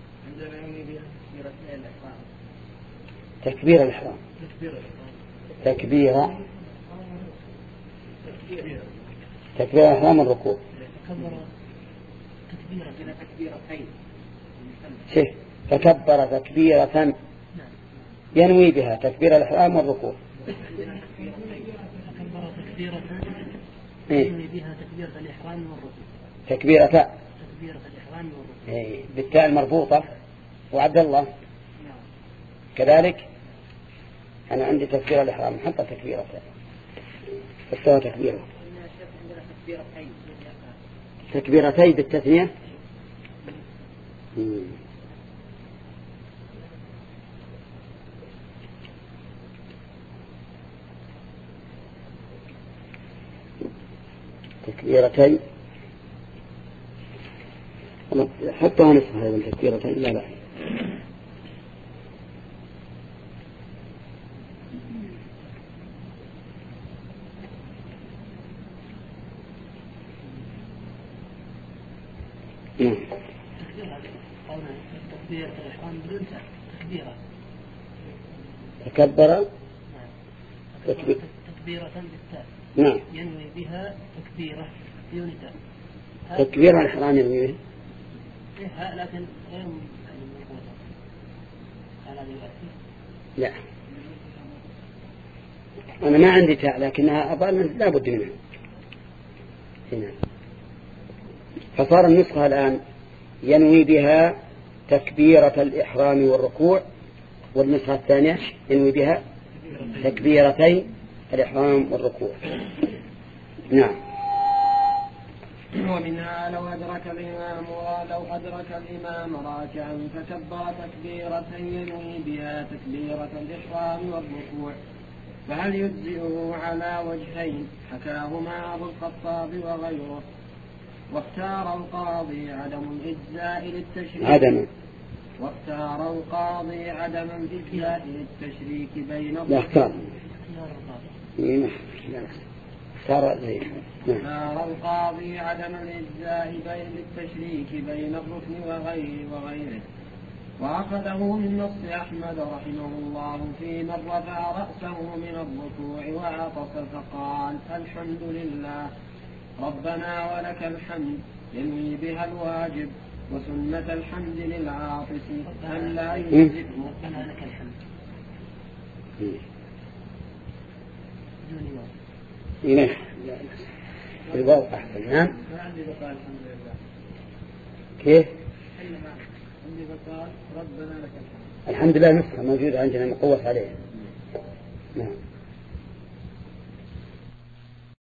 S2: تكبير الإحرام. تكبير الإحرام والركوع. شيء فكبر تكبيرة ينوي بها تكبير الإحرام والركوع. ينوي بها تكبيرة الإحرام والركوع. تكبيرة الإحرام والركوع. بالتاء المربوطة. وعبد الله كذلك. أنا عندي تكبير الإحرام حتى تكبيرة فاستوى تكبيره. تكبيرتين بالتثنية. تكبيرتين حطها نصف هذا تكبيرة لا بأس.
S1: تكبيرة الإحرام بدون تكبيرة.
S2: تكبر
S1: تكبيرة بالتاء.
S2: نعم.
S1: ينوي بها تكبيرة بدون تاء.
S2: تكبير الإحرام ينوي
S1: بها لكن غير منقوطة. هل هذا يؤثر؟
S2: لا. أنا ما عندي تاء لكنها أظن لا بد منها. هنا. فصار النسخة الآن ينوي بها تكبيرة الإحرام والركوع، والنسخة الثانية ينوي بها تكبيرتي الإحرام والركوع. نعم.
S3: ومنها لو أدرك الإمام راكعا فكبر تكبيرة ينوي بها تكبيرة الإحرام والركوع، فهل يجزئه على وجهين حكاهما أبو الخطاب وغيره. واختار القاضي عدم الإجزاء للتشريك بين
S2: اختار
S3: القاضي عدم الإجزاء للتشريك بين الركن وغيره. وأخذه من نص أحمد رحمه الله في من رفع رأسه من الركوع وعطس فقال الحمد لله ربنا ولك الحمد، ينوي بها الواجب، وسنة الحمد للعاطس أن لا يجزئه.
S1: ربنا لك الحمد
S2: إليه الواو أحسن. نعم. كيف؟
S3: ربنا لك الحمد.
S2: الحمد لله نسخة موجودة عندنا مقوس عليها. نعم.